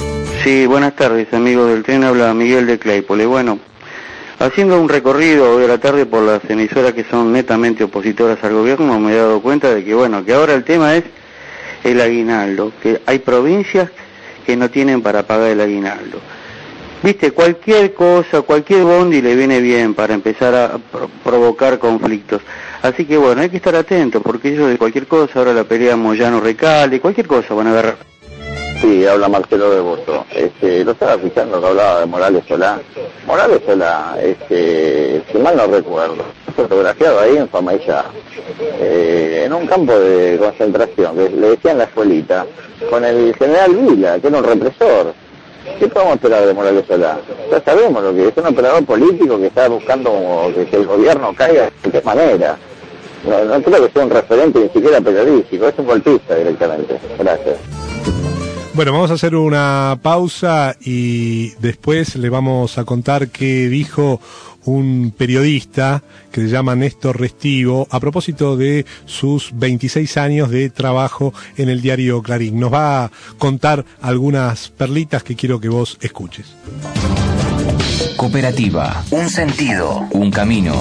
Sí, buenas tardes, amigos del tren, habla Miguel de Claypole. Bueno, haciendo un recorrido hoy a la tarde por las emisoras que son netamente opositoras al gobierno, me he dado cuenta de que, bueno, que ahora el tema es el aguinaldo, que hay provincias que no tienen para pagar el aguinaldo. Viste, cualquier cosa, cualquier bondi le viene bien para empezar a pro- provocar conflictos. Así que bueno, hay que estar atentos, porque ellos de cualquier cosa, ahora la pelea Moyano-Recalde, cualquier cosa van a agarrar. Sí, habla Marcelo de Boto. Este, lo estaba escuchando que hablaba de Morales Solá. Morales Solá, este, si mal no recuerdo, fotografiado ahí en Famaya, eh, en un campo de concentración, que le decían la escuelita, con el general Vila, que era un represor. ¿Qué podemos esperar de Morales Solá? Ya sabemos lo que es, un operador político que está buscando como que, que el gobierno caiga de qué manera. No, no creo que sea un referente ni siquiera periodístico, es un golpista directamente. Gracias. Bueno, vamos a hacer una pausa y después le vamos a contar qué dijo un periodista que se llama Néstor Restivo a propósito de sus veintiséis años de trabajo en el diario Clarín. Nos va a contar algunas perlitas que quiero que vos escuches. Cooperativa, un sentido, un camino.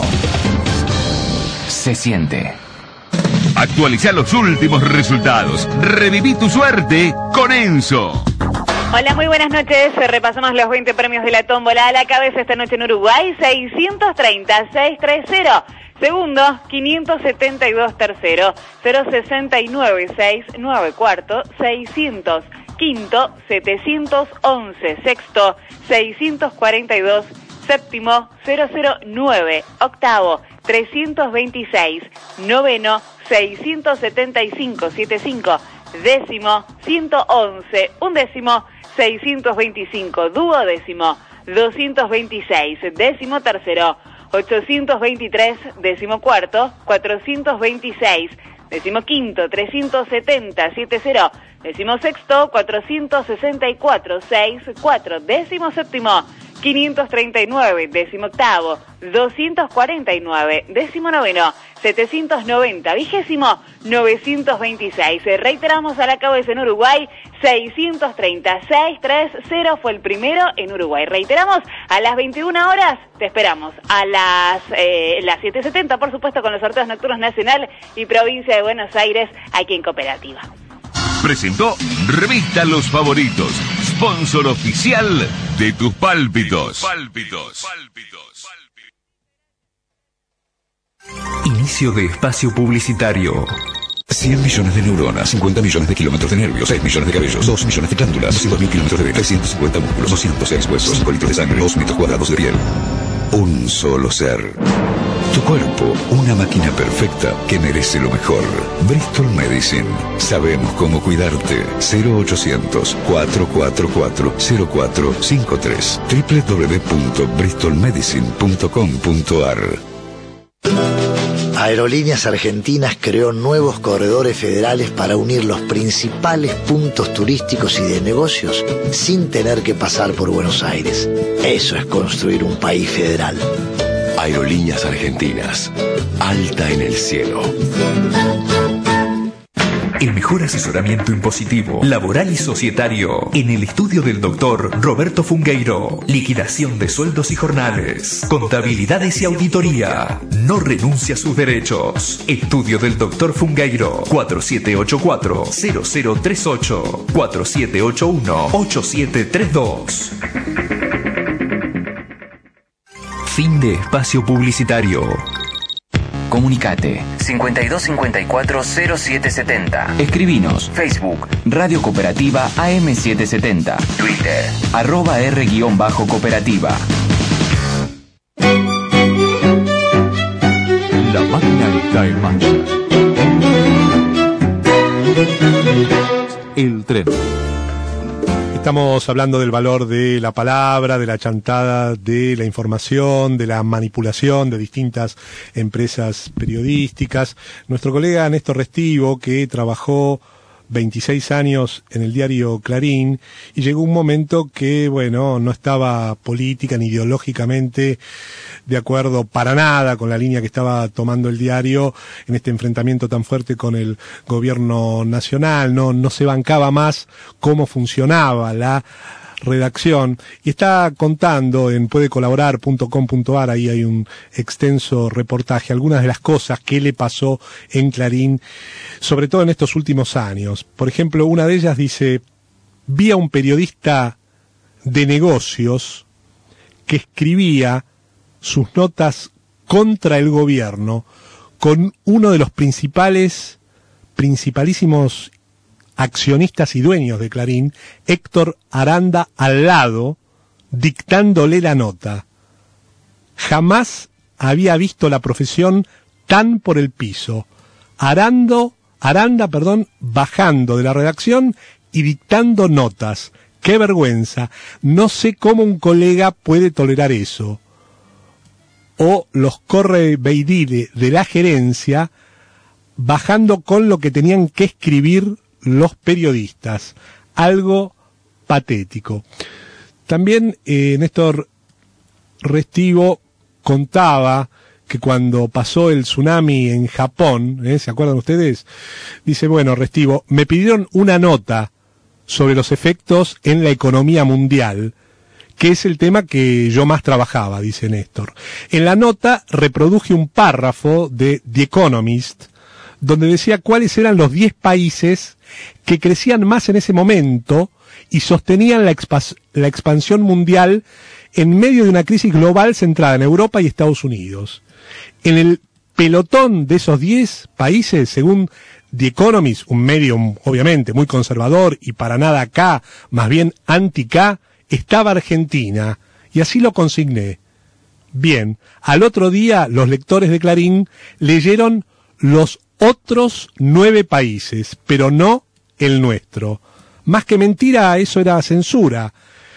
Se siente. Actualiza los últimos resultados. Reviví tu suerte con Enzo. Hola, muy buenas noches. Repasamos los veinte premios de la tómbola. A la cabeza esta noche en Uruguay, seiscientos treinta, seiscientos treinta. Segundo, quinientos setenta y dos. Tercero, cero sesenta y nueve, seis nueve. Cuarto, seiscientos. Quinto, setecientos once. Sexto, seiscientos cuarenta y dos. Séptimo, cero cero nueve. Octavo, trescientos veintiséis. Noveno, seiscientos setenta y cinco. setenta y cinco. Décimo, ciento once. Undécimo, seiscientos veinticinco. Duodécimo, doscientos veintiséis. Décimo tercero, ochocientos veintitrés. Décimo cuarto, cuatrocientos veintiséis. Décimo quinto, trescientos setenta. setenta. Décimo sexto, cuatrocientos sesenta y cuatro. sesenta y cuatro. Décimo séptimo, quinientos treinta y nueve. Décimo octavo, doscientos cuarenta y nueve. Décimo noveno, setecientos noventa. Vigésimo, novecientos veintiséis. Reiteramos a la cabeza en Uruguay, seiscientos treinta. seiscientos treinta fue el primero en Uruguay. Reiteramos, a las veintiuna horas te esperamos. A las, eh, las siete setenta, por supuesto, con los sorteos nocturnos nacional y provincia de Buenos Aires, aquí en Cooperativa. Presentó Revista Los Favoritos, sponsor oficial de tus pálpitos. Pálpitos. Inicio de espacio publicitario. cien millones de neuronas, cincuenta millones de kilómetros de nervios, seis millones de cabellos, dos millones de glándulas, doscientos mil kilómetros de venas, trescientos cincuenta músculos, doscientos seis huesos, cinco litros de sangre, dos metros cuadrados de piel. Un solo ser. Tu cuerpo, una máquina perfecta que merece lo mejor. Bristol Medicine. Sabemos cómo cuidarte. cero ochocientos, cuatrocientos cuarenta y cuatro, cero cuatro cincuenta y tres. doble u doble u doble u punto bristol medicine punto com punto a r. Aerolíneas Argentinas creó nuevos corredores federales para unir los principales puntos turísticos y de negocios sin tener que pasar por Buenos Aires. Eso es construir un país federal. Aerolíneas Argentinas. Alta en el cielo. El mejor asesoramiento impositivo, laboral y societario en el estudio del doctor Roberto Fungueiro. Liquidación de sueldos y jornales, contabilidades y auditoría. No renuncia a sus derechos. Estudio del doctor Fungueiro. cuatro siete ocho cuatro, cero cero tres ocho, cuatro siete ocho uno, ocho siete tres dos. Fin de espacio publicitario. Comunicate cincuenta y dos cincuenta y cuatro cero siete setenta. Escribinos Facebook Radio Cooperativa A M setecientos setenta. Twitter arroba R-cooperativa. La máquina está en marcha. El tren. Estamos hablando del valor de la palabra, de la chantada, de la información, de la manipulación de distintas empresas periodísticas. Nuestro colega Néstor Restivo, que trabajó veintiséis años en el diario Clarín, y llegó un momento que, bueno, no estaba política ni ideológicamente de acuerdo para nada con la línea que estaba tomando el diario en este enfrentamiento tan fuerte con el gobierno nacional. No, no se bancaba más cómo funcionaba la redacción y está contando en puede colaborar punto com punto ar, ahí hay un extenso reportaje, algunas de las cosas que le pasó en Clarín, sobre todo en estos últimos años. Por ejemplo, una de ellas dice: vi a un periodista de negocios que escribía sus notas contra el gobierno con uno de los principales, principalísimos accionistas y dueños de Clarín, Héctor Aranda, al lado, dictándole la nota. Jamás había visto la profesión tan por el piso. Arando, Aranda, perdón, bajando de la redacción y dictando notas. ¡Qué vergüenza! No sé cómo un colega puede tolerar eso. O los correveidile de la gerencia bajando con lo que tenían que escribir los periodistas. Algo patético. También eh, Néstor Restivo contaba que cuando pasó el tsunami en Japón, ¿eh? ¿Se acuerdan ustedes? Dice, bueno, Restivo, me pidieron una nota sobre los efectos en la economía mundial, que es el tema que yo más trabajaba, dice Néstor. En la nota reproduje un párrafo de The Economist, donde decía cuáles eran los diez países que crecían más en ese momento y sostenían la, expas- la expansión mundial en medio de una crisis global centrada en Europa y Estados Unidos. En el pelotón de esos diez países, según The Economist, un medio obviamente muy conservador y para nada K, más bien anti-K, estaba Argentina, y así lo consigné. Bien, al otro día los lectores de Clarín leyeron los otros nueve países, pero no el nuestro. Más que mentira, eso era censura.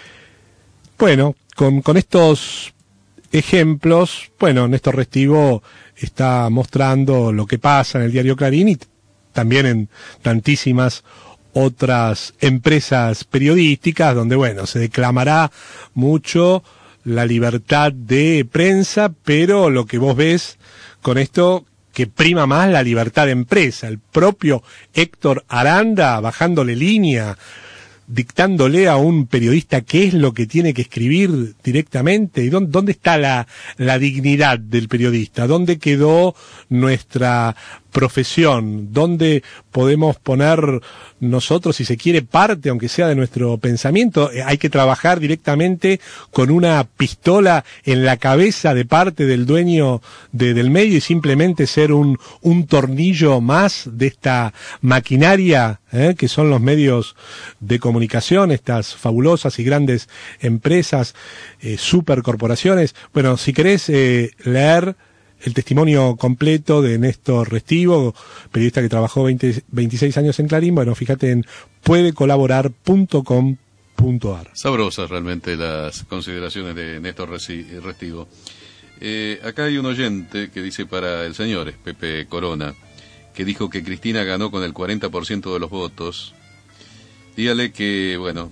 Bueno, con, con estos ejemplos, bueno, Néstor Restivo está mostrando lo que pasa en el diario Clarín y también en tantísimas otras empresas periodísticas donde, bueno, se declamará mucho la libertad de prensa, pero lo que vos ves con esto que prima más la libertad de empresa. El propio Héctor Aranda bajándole línea, dictándole a un periodista qué es lo que tiene que escribir directamente. ¿Y dónde, dónde está la, la dignidad del periodista? ¿Dónde quedó nuestra profesión? ¿Dónde podemos poner nosotros, si se quiere, parte, aunque sea de nuestro pensamiento? Hay que trabajar directamente con una pistola en la cabeza de parte del dueño de, del medio y simplemente ser un, un tornillo más de esta maquinaria, ¿eh? que son los medios de comunicación, estas fabulosas y grandes empresas, eh, supercorporaciones. Bueno, si querés eh, leer el testimonio completo de Néstor Restivo, periodista que trabajó veinte, veintiséis años en Clarín, bueno, fíjate en puede colaborar punto com punto ar. Sabrosas realmente las consideraciones de Néstor Restivo. Eh, acá hay un oyente que dice para el señor, es Pepe Corona, que dijo que Cristina ganó con el cuarenta por ciento de los votos. Dígale que, bueno,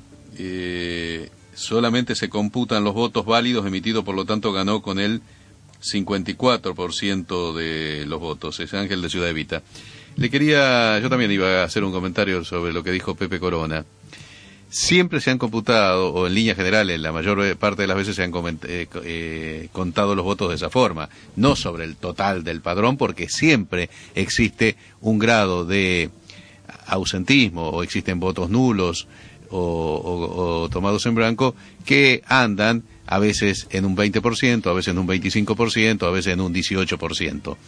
eh, solamente se computan los votos válidos emitidos, por lo tanto ganó con el cincuenta y cuatro por ciento de los votos. Es Ángel de Ciudad Evita. Le quería, yo también iba a hacer un comentario sobre lo que dijo Pepe Corona. Siempre se han computado, o en líneas generales, la mayor parte de las veces se han eh, eh, contado los votos de esa forma, no sobre el total del padrón, porque siempre existe un grado de ausentismo, o existen votos nulos, o, o, o tomados en blanco, que andan a veces en un veinte por ciento, a veces en un veinticinco por ciento, a veces en un dieciocho por ciento.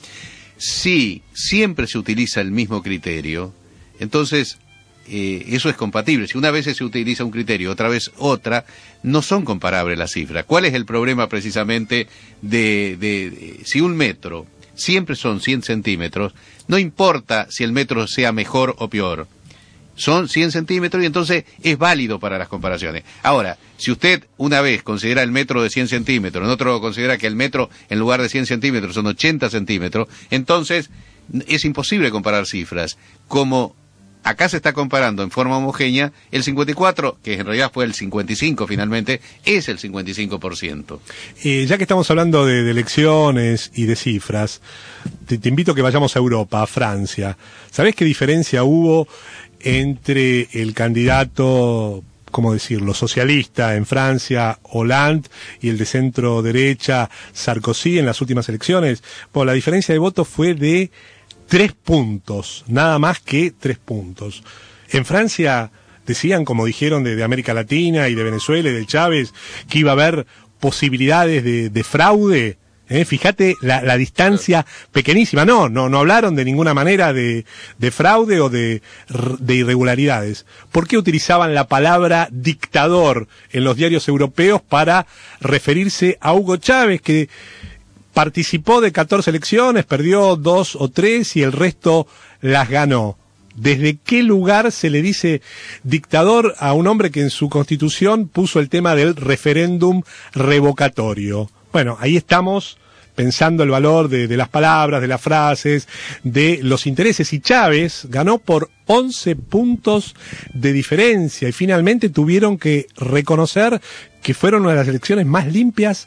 Si siempre se utiliza el mismo criterio, entonces eh, eso es compatible. Si una vez se utiliza un criterio, otra vez otra, no son comparables las cifras. ¿Cuál es el problema precisamente de, de, de si un metro siempre son cien centímetros, no importa si el metro sea mejor o peor, son cien centímetros y entonces es válido para las comparaciones. Ahora, si usted una vez considera el metro de cien centímetros, en otro considera que el metro en lugar de cien centímetros son ochenta centímetros, entonces es imposible comparar cifras. Como acá se está comparando en forma homogénea, el cincuenta y cuatro, que en realidad fue el cincuenta y cinco finalmente, es el cincuenta y cinco por ciento. Eh, ya que estamos hablando de, de elecciones y de cifras, te, te invito a que vayamos a Europa, a Francia. ¿Sabés qué diferencia hubo entre el candidato ¿cómo decirlo?, socialista en Francia, Hollande, y el de centro derecha, Sarkozy, en las últimas elecciones, pues la diferencia de votos fue de tres puntos, nada más que tres puntos. En Francia decían, como dijeron de, de América Latina y de Venezuela y de Chávez, que iba a haber posibilidades de, de fraude. ¿Eh? Fíjate la, la distancia pequeñísima. No, no, no hablaron de ninguna manera de, de fraude o de, de irregularidades. ¿Por qué utilizaban la palabra dictador en los diarios europeos para referirse a Hugo Chávez, que participó de catorce elecciones, perdió dos o tres y el resto las ganó? ¿Desde qué lugar se le dice dictador a un hombre que en su constitución puso el tema del referéndum revocatorio? Bueno, ahí estamos pensando el valor de, de las palabras, de las frases, de los intereses. Y Chávez ganó por once puntos de diferencia y finalmente tuvieron que reconocer que fueron una de las elecciones más limpias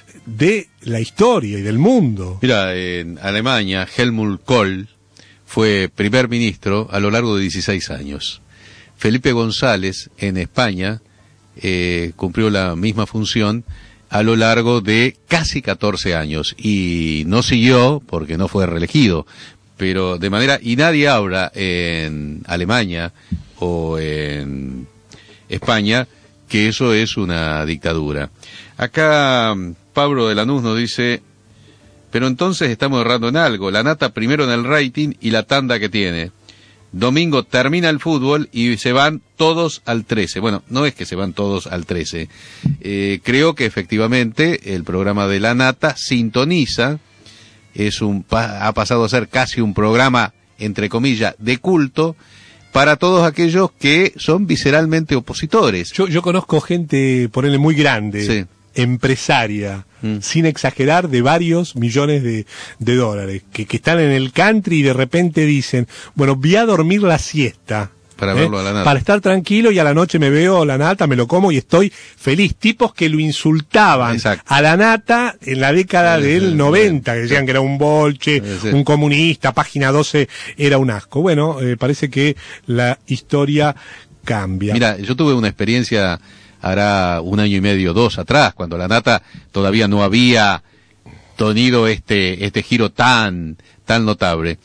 de la historia y del mundo. Mira, en Alemania, Helmut Kohl fue primer ministro a lo largo de dieciséis años. Felipe González, en España, eh, cumplió la misma función a lo largo de casi catorce años y no siguió porque no fue reelegido, pero de manera, y nadie habla en Alemania o en España que eso es una dictadura. Acá Pablo de Lanús nos dice: pero entonces estamos errando en algo, la nata primero en el rating y la tanda que tiene. Domingo termina el fútbol y se van todos al trece. Bueno, no es que se van todos al trece. Eh, creo que efectivamente el programa de La Nata sintoniza, es un ha pasado a ser casi un programa, entre comillas, de culto, para todos aquellos que son visceralmente opositores. Yo, yo conozco gente, ponele, muy grande, sí, empresaria, mm. sin exagerar, de varios millones de, de dólares, que, que están en el country y de repente dicen, bueno, voy a dormir la siesta. Para ¿eh? verlo a La Nata. Para estar tranquilo y a la noche me veo La Nata, me lo como y estoy feliz. Tipos que lo insultaban, exacto, a La Nata en la década sí, del sí, noventa, sí, que decían sí, que era un bolche, sí, sí, un comunista, Página doce era un asco. Bueno, eh, parece que la historia cambia. Mira, yo tuve una experiencia hará un año y medio, dos atrás, cuando La Nata todavía no había tenido este, este giro tan, tan notable.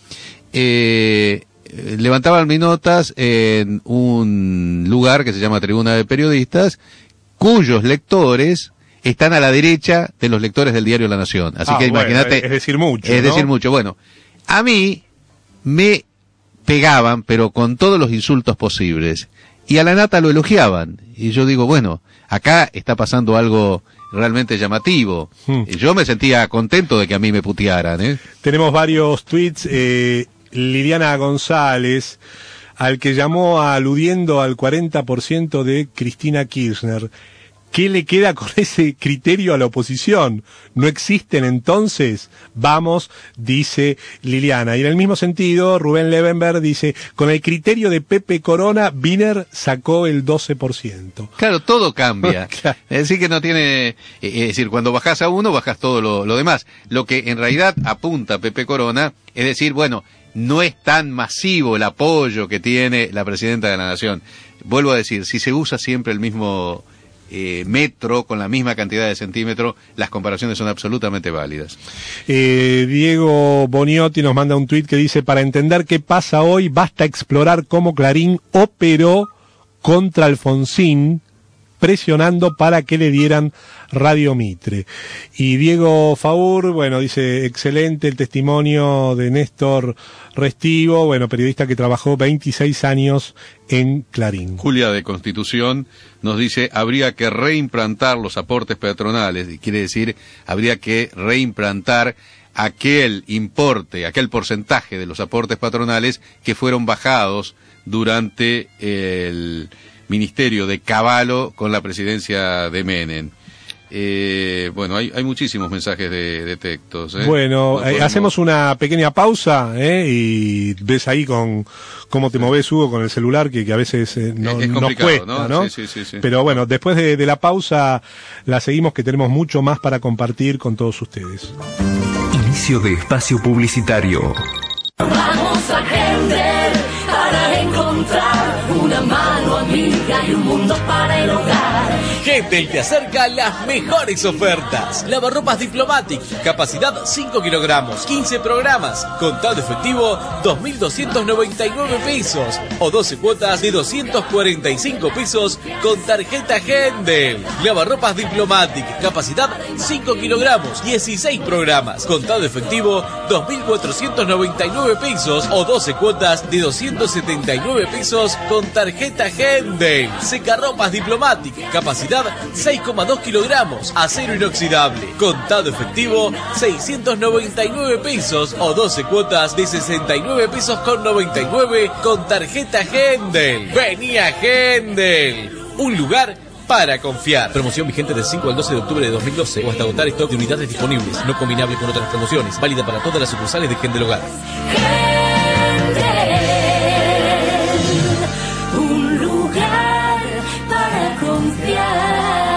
Eh, levantaban mis notas en un lugar que se llama Tribuna de Periodistas, cuyos lectores están a la derecha de los lectores del diario La Nación. Así ah, que bueno, imagínate. Es decir mucho. Es ¿no? decir mucho. Bueno, a mí me pegaban, pero con todos los insultos posibles. Y a La Nata lo elogiaban. Y yo digo, bueno, acá está pasando algo realmente llamativo. Hmm. Yo me sentía contento de que a mí me putearan, ¿eh? Tenemos varios tweets. Eh, Liliana González, al que llamó aludiendo al cuarenta por ciento de Cristina Kirchner. ¿Qué le queda con ese criterio a la oposición? ¿No existen entonces? Vamos, dice Liliana. Y en el mismo sentido, Rubén Levenberg dice, con el criterio de Pepe Corona, Wiener sacó el doce por ciento. Claro, todo cambia. Claro. Es decir, que no tiene, es decir, cuando bajás a uno, bajás todo lo, lo demás. Lo que en realidad apunta Pepe Corona, es decir, bueno, no es tan masivo el apoyo que tiene la presidenta de la Nación. Vuelvo a decir, si se usa siempre el mismo Eh, metro con la misma cantidad de centímetros, las comparaciones son absolutamente válidas. Eh, Diego Boniotti nos manda un tuit que dice: para entender qué pasa hoy basta explorar cómo Clarín operó contra Alfonsín, presionando para que le dieran Radio Mitre. Y Diego Faur, bueno, dice, excelente el testimonio de Néstor Restivo, bueno, periodista que trabajó veintiséis años en Clarín. Julia de Constitución nos dice, habría que reimplantar los aportes patronales, y quiere decir, habría que reimplantar aquel importe, aquel porcentaje de los aportes patronales que fueron bajados durante el ministerio de Cavallo con la presidencia de Menem. Eh, bueno, hay, hay muchísimos mensajes de, de textos. ¿eh? Bueno, podemos... eh, hacemos una pequeña pausa ¿eh? y ves ahí con cómo te moves, Hugo, con el celular, que, que a veces eh, no, es nos cuesta, ¿no? ¿no? Sí, sí, sí, sí. Pero bueno, después de, de la pausa la seguimos, que tenemos mucho más para compartir con todos ustedes. Inicio de espacio publicitario. Vamos a Hender para encontrar una mano amiga hay un mundo para el hogar. Gendel te acerca las mejores ofertas. Lavarropas Diplomatic, capacidad cinco kilogramos, quince programas, contado efectivo dos mil doscientos noventa y nueve pesos o doce cuotas de doscientos cuarenta y cinco pesos con tarjeta Gendel. Lavarropas Diplomatic, capacidad cinco kilogramos, dieciséis programas, contado efectivo dos mil cuatrocientos noventa y nueve pesos o doce cuotas de doscientos setenta y nueve pesos con tarjeta Gendel. Secarropas Diplomatic, capacidad seis coma dos kilogramos, acero inoxidable, contado efectivo seiscientos noventa y nueve pesos o doce cuotas de sesenta y nueve pesos con noventa y nueve con tarjeta Gendel. Vení a Gendel, un lugar para confiar. Promoción vigente del cinco al doce de octubre de dos mil doce o hasta agotar stock de unidades disponibles, no combinable con otras promociones, válida para todas las sucursales de Gendel Hogar. Un lugar para confiar.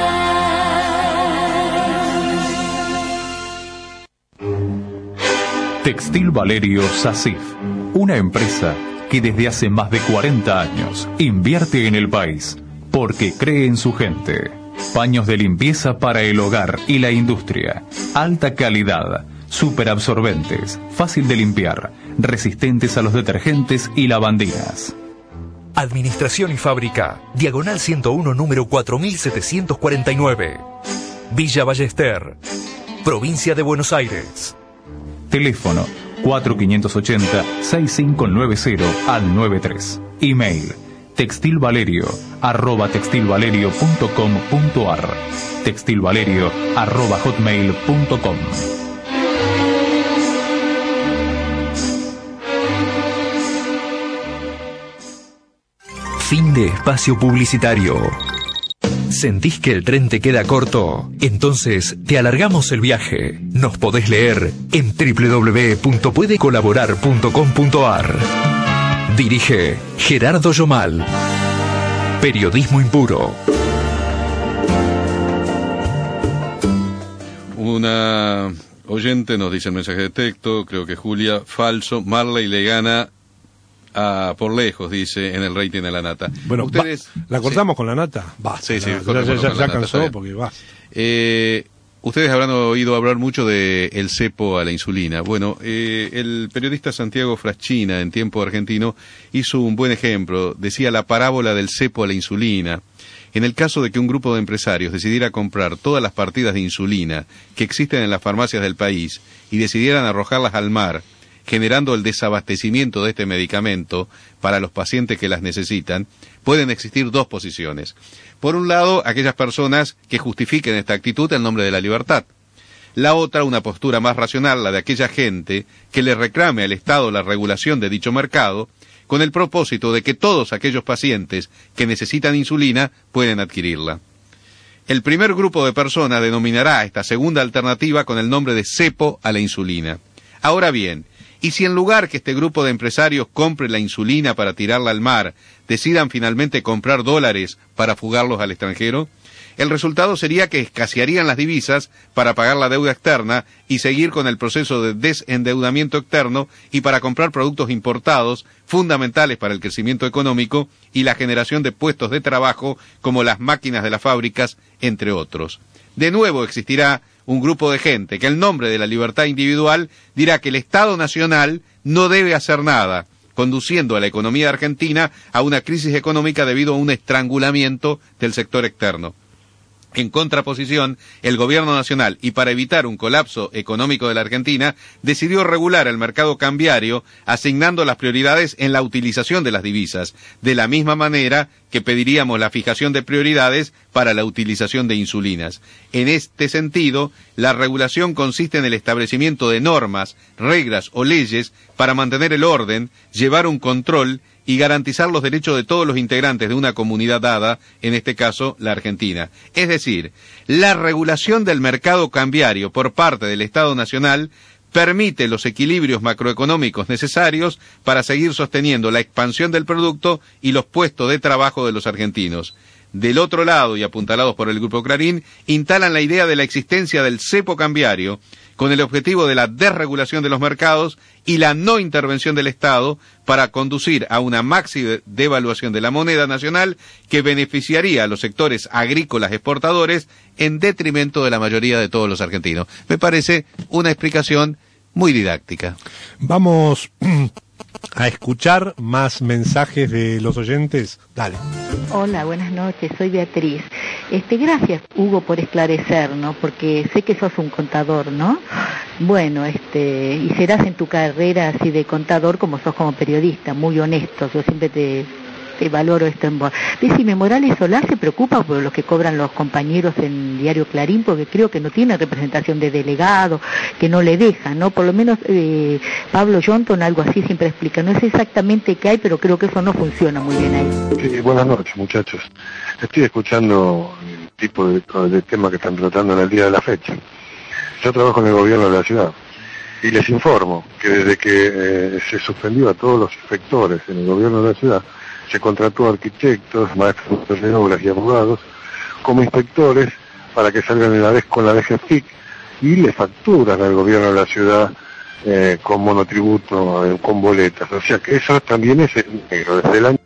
Textil Valerio SACIF, una empresa que desde hace más de cuarenta años invierte en el país porque cree en su gente. Paños de limpieza para el hogar y la industria, alta calidad, superabsorbentes, fácil de limpiar, resistentes a los detergentes y lavandinas. Administración y Fábrica, Diagonal ciento uno, número cuatro mil setecientos cuarenta y nueve. Villa Ballester, Provincia de Buenos Aires. Teléfono cuatro cinco ocho cero, seis cinco nueve cero al noventa y tres. Email textilvalerio arroba textilvalerio punto com punto ar, textilvalerio arroba hotmail punto com. Fin de espacio publicitario. ¿Sentís que el tren te queda corto? Entonces te alargamos el viaje. Nos podés leer en doble u doble u doble u punto puede colaborar punto com punto ar. Dirige Gerardo Yomal. Periodismo impuro. Una oyente nos dice el mensaje de texto, creo que Julia, falso, Marley le gana a, por lejos, dice, en el rating de la nata. Bueno, ustedes va, ¿la cortamos sí. con la nata? Va, sí, sí, ya, ya, ya, ya cansó porque va. Eh, ustedes habrán oído hablar mucho de el cepo a la insulina. Bueno, eh, el periodista Santiago Fraschina, en Tiempo Argentino, hizo un buen ejemplo. Decía la parábola del cepo a la insulina. En el caso de que un grupo de empresarios decidiera comprar todas las partidas de insulina que existen en las farmacias del país y decidieran arrojarlas al mar, generando el desabastecimiento de este medicamento para los pacientes que las necesitan, pueden existir dos posiciones. Por un lado, aquellas personas que justifiquen esta actitud en nombre de la libertad. La otra, una postura más racional, la de aquella gente que le reclame al Estado la regulación de dicho mercado, con el propósito de que todos aquellos pacientes que necesitan insulina pueden adquirirla. El primer grupo de personas denominará esta segunda alternativa con el nombre de cepo a la insulina. Ahora bien, ¿y si en lugar que este grupo de empresarios compre la insulina para tirarla al mar, decidan finalmente comprar dólares para fugarlos al extranjero? El resultado sería que escasearían las divisas para pagar la deuda externa y seguir con el proceso de desendeudamiento externo y para comprar productos importados fundamentales para el crecimiento económico y la generación de puestos de trabajo como las máquinas de las fábricas, entre otros. De nuevo existirá un grupo de gente que en nombre de la libertad individual dirá que el Estado Nacional no debe hacer nada, conduciendo a la economía argentina a una crisis económica debido a un estrangulamiento del sector externo. En contraposición, el gobierno nacional, y para evitar un colapso económico de la Argentina, decidió regular el mercado cambiario, asignando las prioridades en la utilización de las divisas, de la misma manera que pediríamos la fijación de prioridades para la utilización de insulinas. En este sentido, la regulación consiste en el establecimiento de normas, reglas o leyes para mantener el orden, llevar un control y garantizar los derechos de todos los integrantes de una comunidad dada, en este caso la Argentina. Es decir, la regulación del mercado cambiario por parte del Estado Nacional permite los equilibrios macroeconómicos necesarios para seguir sosteniendo la expansión del producto y los puestos de trabajo de los argentinos. del otro lado y apuntalados por el Grupo Clarín, instalan la idea de la existencia del cepo cambiario con el objetivo de la desregulación de los mercados y la no intervención del Estado para conducir a una máxima devaluación de la moneda nacional que beneficiaría a los sectores agrícolas exportadores en detrimento de la mayoría de todos los argentinos. Me parece una explicación muy didáctica. Vamos a escuchar más mensajes de los oyentes. Dale. Hola, buenas noches, soy Beatriz. Este, gracias, Hugo, por esclarecer, ¿no? Porque sé que sos un contador, ¿no? Bueno, este, y serás en tu carrera así de contador como sos como periodista, muy honesto. Yo siempre te, te valoro esto en vos. Decime, ¿Morales Solá se preocupa por lo que cobran los compañeros en Diario Clarín? Porque creo que no tiene representación de delegado, que no le dejan, ¿no? Por lo menos eh, Pablo Johnson algo así siempre explica. No sé exactamente qué hay, pero creo que eso no funciona muy bien ahí. Sí, buenas noches, muchachos. Estoy escuchando el tipo de, de tema que están tratando en el día de la fecha. Yo trabajo en el gobierno de la ciudad y les informo que desde que eh, se suspendió a todos los inspectores en el gobierno de la ciudad, se contrató a arquitectos, maestros de obras y abogados como inspectores para que salgan en la vez con la D G F I C y le facturan al gobierno de la ciudad eh, con monotributo, eh, con boletas. O sea que eso también es negro desde el año.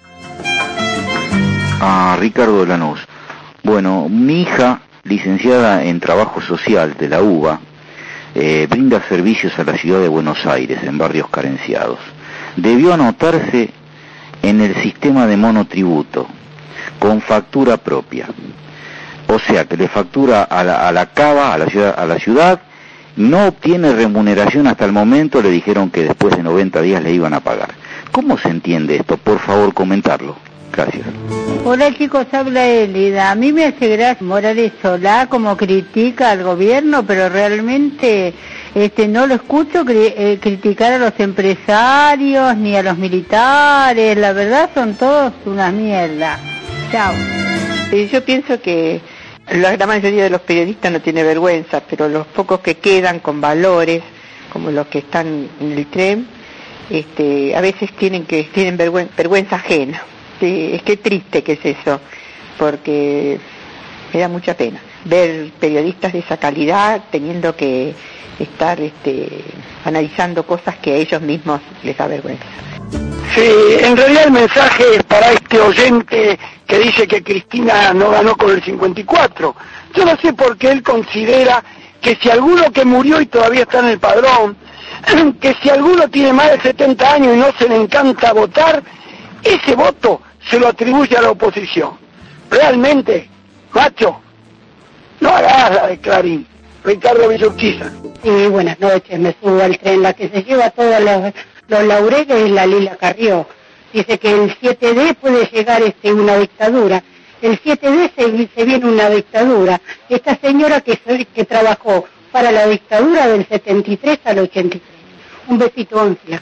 A Ricardo Lanús. Bueno, mi hija, licenciada en Trabajo Social de la U B A, eh, brinda servicios a la ciudad de Buenos Aires en barrios carenciados. Debió anotarse en el sistema de monotributo con factura propia. O sea, que le factura a la, a la cava, a la ciudad, a la ciudad, no obtiene remuneración hasta el momento, le dijeron que después de noventa días le iban a pagar. ¿Cómo se entiende esto? Por favor, comentarlo. Gracias. Hola chicos, habla Elida. A mí me hace gracia Morales Solá como critica al gobierno, pero realmente este no lo escucho cri eh, criticar a los empresarios ni a los militares. La verdad son todos una mierda. Chao. Eh, yo pienso que la gran mayoría de los periodistas no tiene vergüenza, pero los pocos que quedan con valores, como los que están en el tren, este, a veces tienen que tienen vergüenza, vergüenza ajena. Sí, es que triste que es eso, porque me da mucha pena ver periodistas de esa calidad teniendo que estar este, analizando cosas que a ellos mismos les da vergüenza. Sí, en realidad el mensaje es para este oyente que dice que Cristina no ganó con el cincuenta y cuatro. Yo no sé por qué él considera que si alguno que murió y todavía está en el padrón, que si alguno tiene más de setenta años y no se le encanta votar, ese voto se lo atribuye a la oposición. Realmente, macho, no hagas la de Clarín. Ricardo Villurquiza. Sí, buenas noches, me subo al tren. La que se lleva todos los, los laureles es la Lila Carrió. Dice que el siete D puede llegar este, una dictadura. El siete D se, se viene una dictadura. Esta señora que, que trabajó para la dictadura del setenta y tres al ochenta y tres. Un besito, Ángela.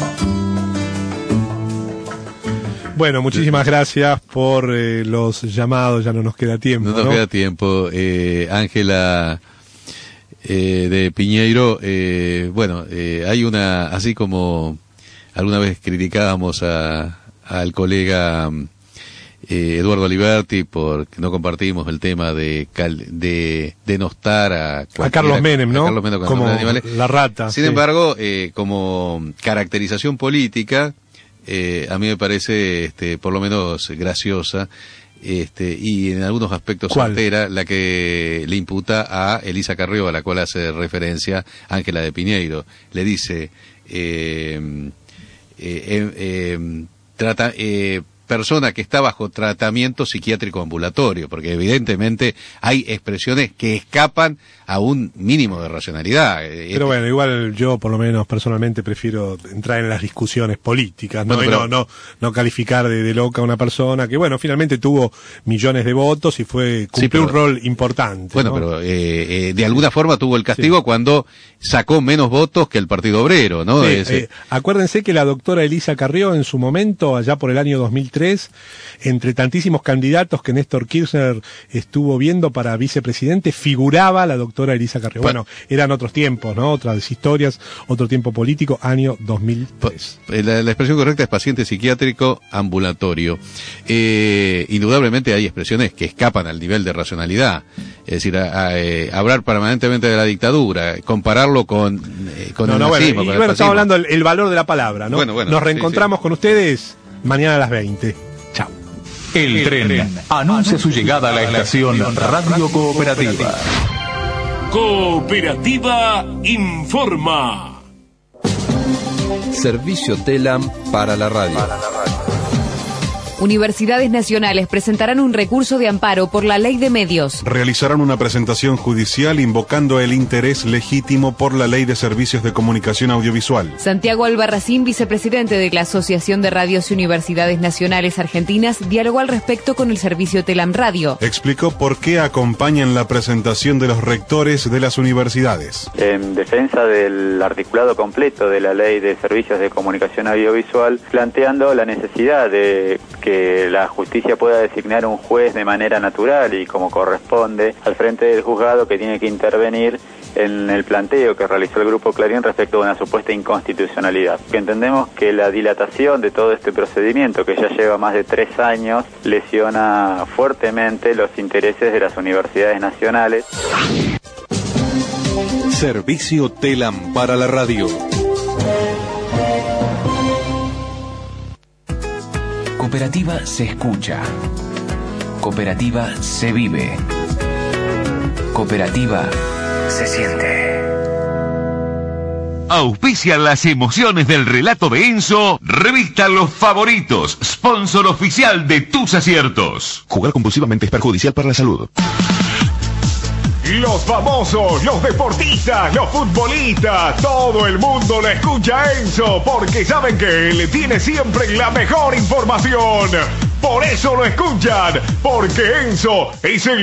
Bueno, muchísimas gracias por eh, los llamados, ya no nos queda tiempo. No nos ¿no? queda tiempo. Ángela eh, eh, de Piñeiro, eh, bueno, eh, hay una, así como alguna vez criticábamos a, al colega eh, Eduardo Aliberti porque no compartimos el tema de cal, de denostar a, a Carlos Menem, ¿no? A Carlos Menem como animales. La rata. Sin sí. embargo, eh, como caracterización política, Eh, a mí me parece, este, por lo menos graciosa, este, y en algunos aspectos certera, la que le imputa a Elisa Carrió, a la cual hace referencia Ángela de Piñeiro. Le dice, eh, eh, eh, trata, eh, persona que está bajo tratamiento psiquiátrico ambulatorio, porque evidentemente hay expresiones que escapan a un mínimo de racionalidad. Pero bueno, igual yo por lo menos personalmente prefiero entrar en las discusiones políticas, ¿no? Bueno, pero... y no, no, no calificar de, de loca a una persona que, bueno, finalmente tuvo millones de votos y fue cumplió sí, pero... un rol importante. Bueno, ¿no? pero eh, eh, de alguna forma tuvo el castigo sí. cuando sacó menos votos que el Partido Obrero, ¿no? Sí, Ese... eh, acuérdense que la doctora Elisa Carrió en su momento, allá por el año dos mil tres, tres, entre tantísimos candidatos que Néstor Kirchner estuvo viendo para vicepresidente, figuraba la doctora Elisa Carrió. Bueno, eran otros tiempos, ¿no? Otras historias, otro tiempo político, año dos mil tres. La, la expresión correcta es paciente psiquiátrico ambulatorio. Eh, indudablemente hay expresiones que escapan al nivel de racionalidad. Es decir, a, a, a, hablar permanentemente de la dictadura, compararlo con, eh, con no, el no, nazismo. Bueno, y, y bueno, estamos hablando del el valor de la palabra, ¿no? Bueno, bueno, Nos reencontramos sí, sí. con ustedes mañana a las veinte. Chao. El, el tren, tren anuncia su llegada a la estación Radio Cooperativa. Cooperativa informa. Servicio TELAM para la radio. Para la radio. Universidades nacionales presentarán un recurso de amparo por la ley de medios. Realizarán una presentación judicial invocando el interés legítimo por la ley de servicios de comunicación audiovisual. Santiago Albarracín, vicepresidente de la Asociación de Radios y Universidades Nacionales Argentinas, dialogó al respecto con el servicio Telam Radio. Explicó por qué acompañan la presentación de los rectores de las universidades. En defensa del articulado completo de la ley de servicios de comunicación audiovisual, planteando la necesidad de que la justicia pueda designar un juez de manera natural y como corresponde al frente del juzgado que tiene que intervenir en el planteo que realizó el Grupo Clarín respecto a una supuesta inconstitucionalidad. Que entendemos que la dilatación de todo este procedimiento, que ya lleva más de tres años, lesiona fuertemente los intereses de las universidades nacionales. Servicio TELAM para la radio. Cooperativa se escucha. Cooperativa se vive. Cooperativa se siente. Auspicia las emociones del relato de Enzo, revista Los Favoritos, sponsor oficial de tus aciertos. Jugar compulsivamente es perjudicial para la salud. Los famosos, los deportistas, los futbolistas, todo el mundo le escucha a Enzo porque saben que él tiene siempre la mejor información. Por eso lo escuchan, porque Enzo es el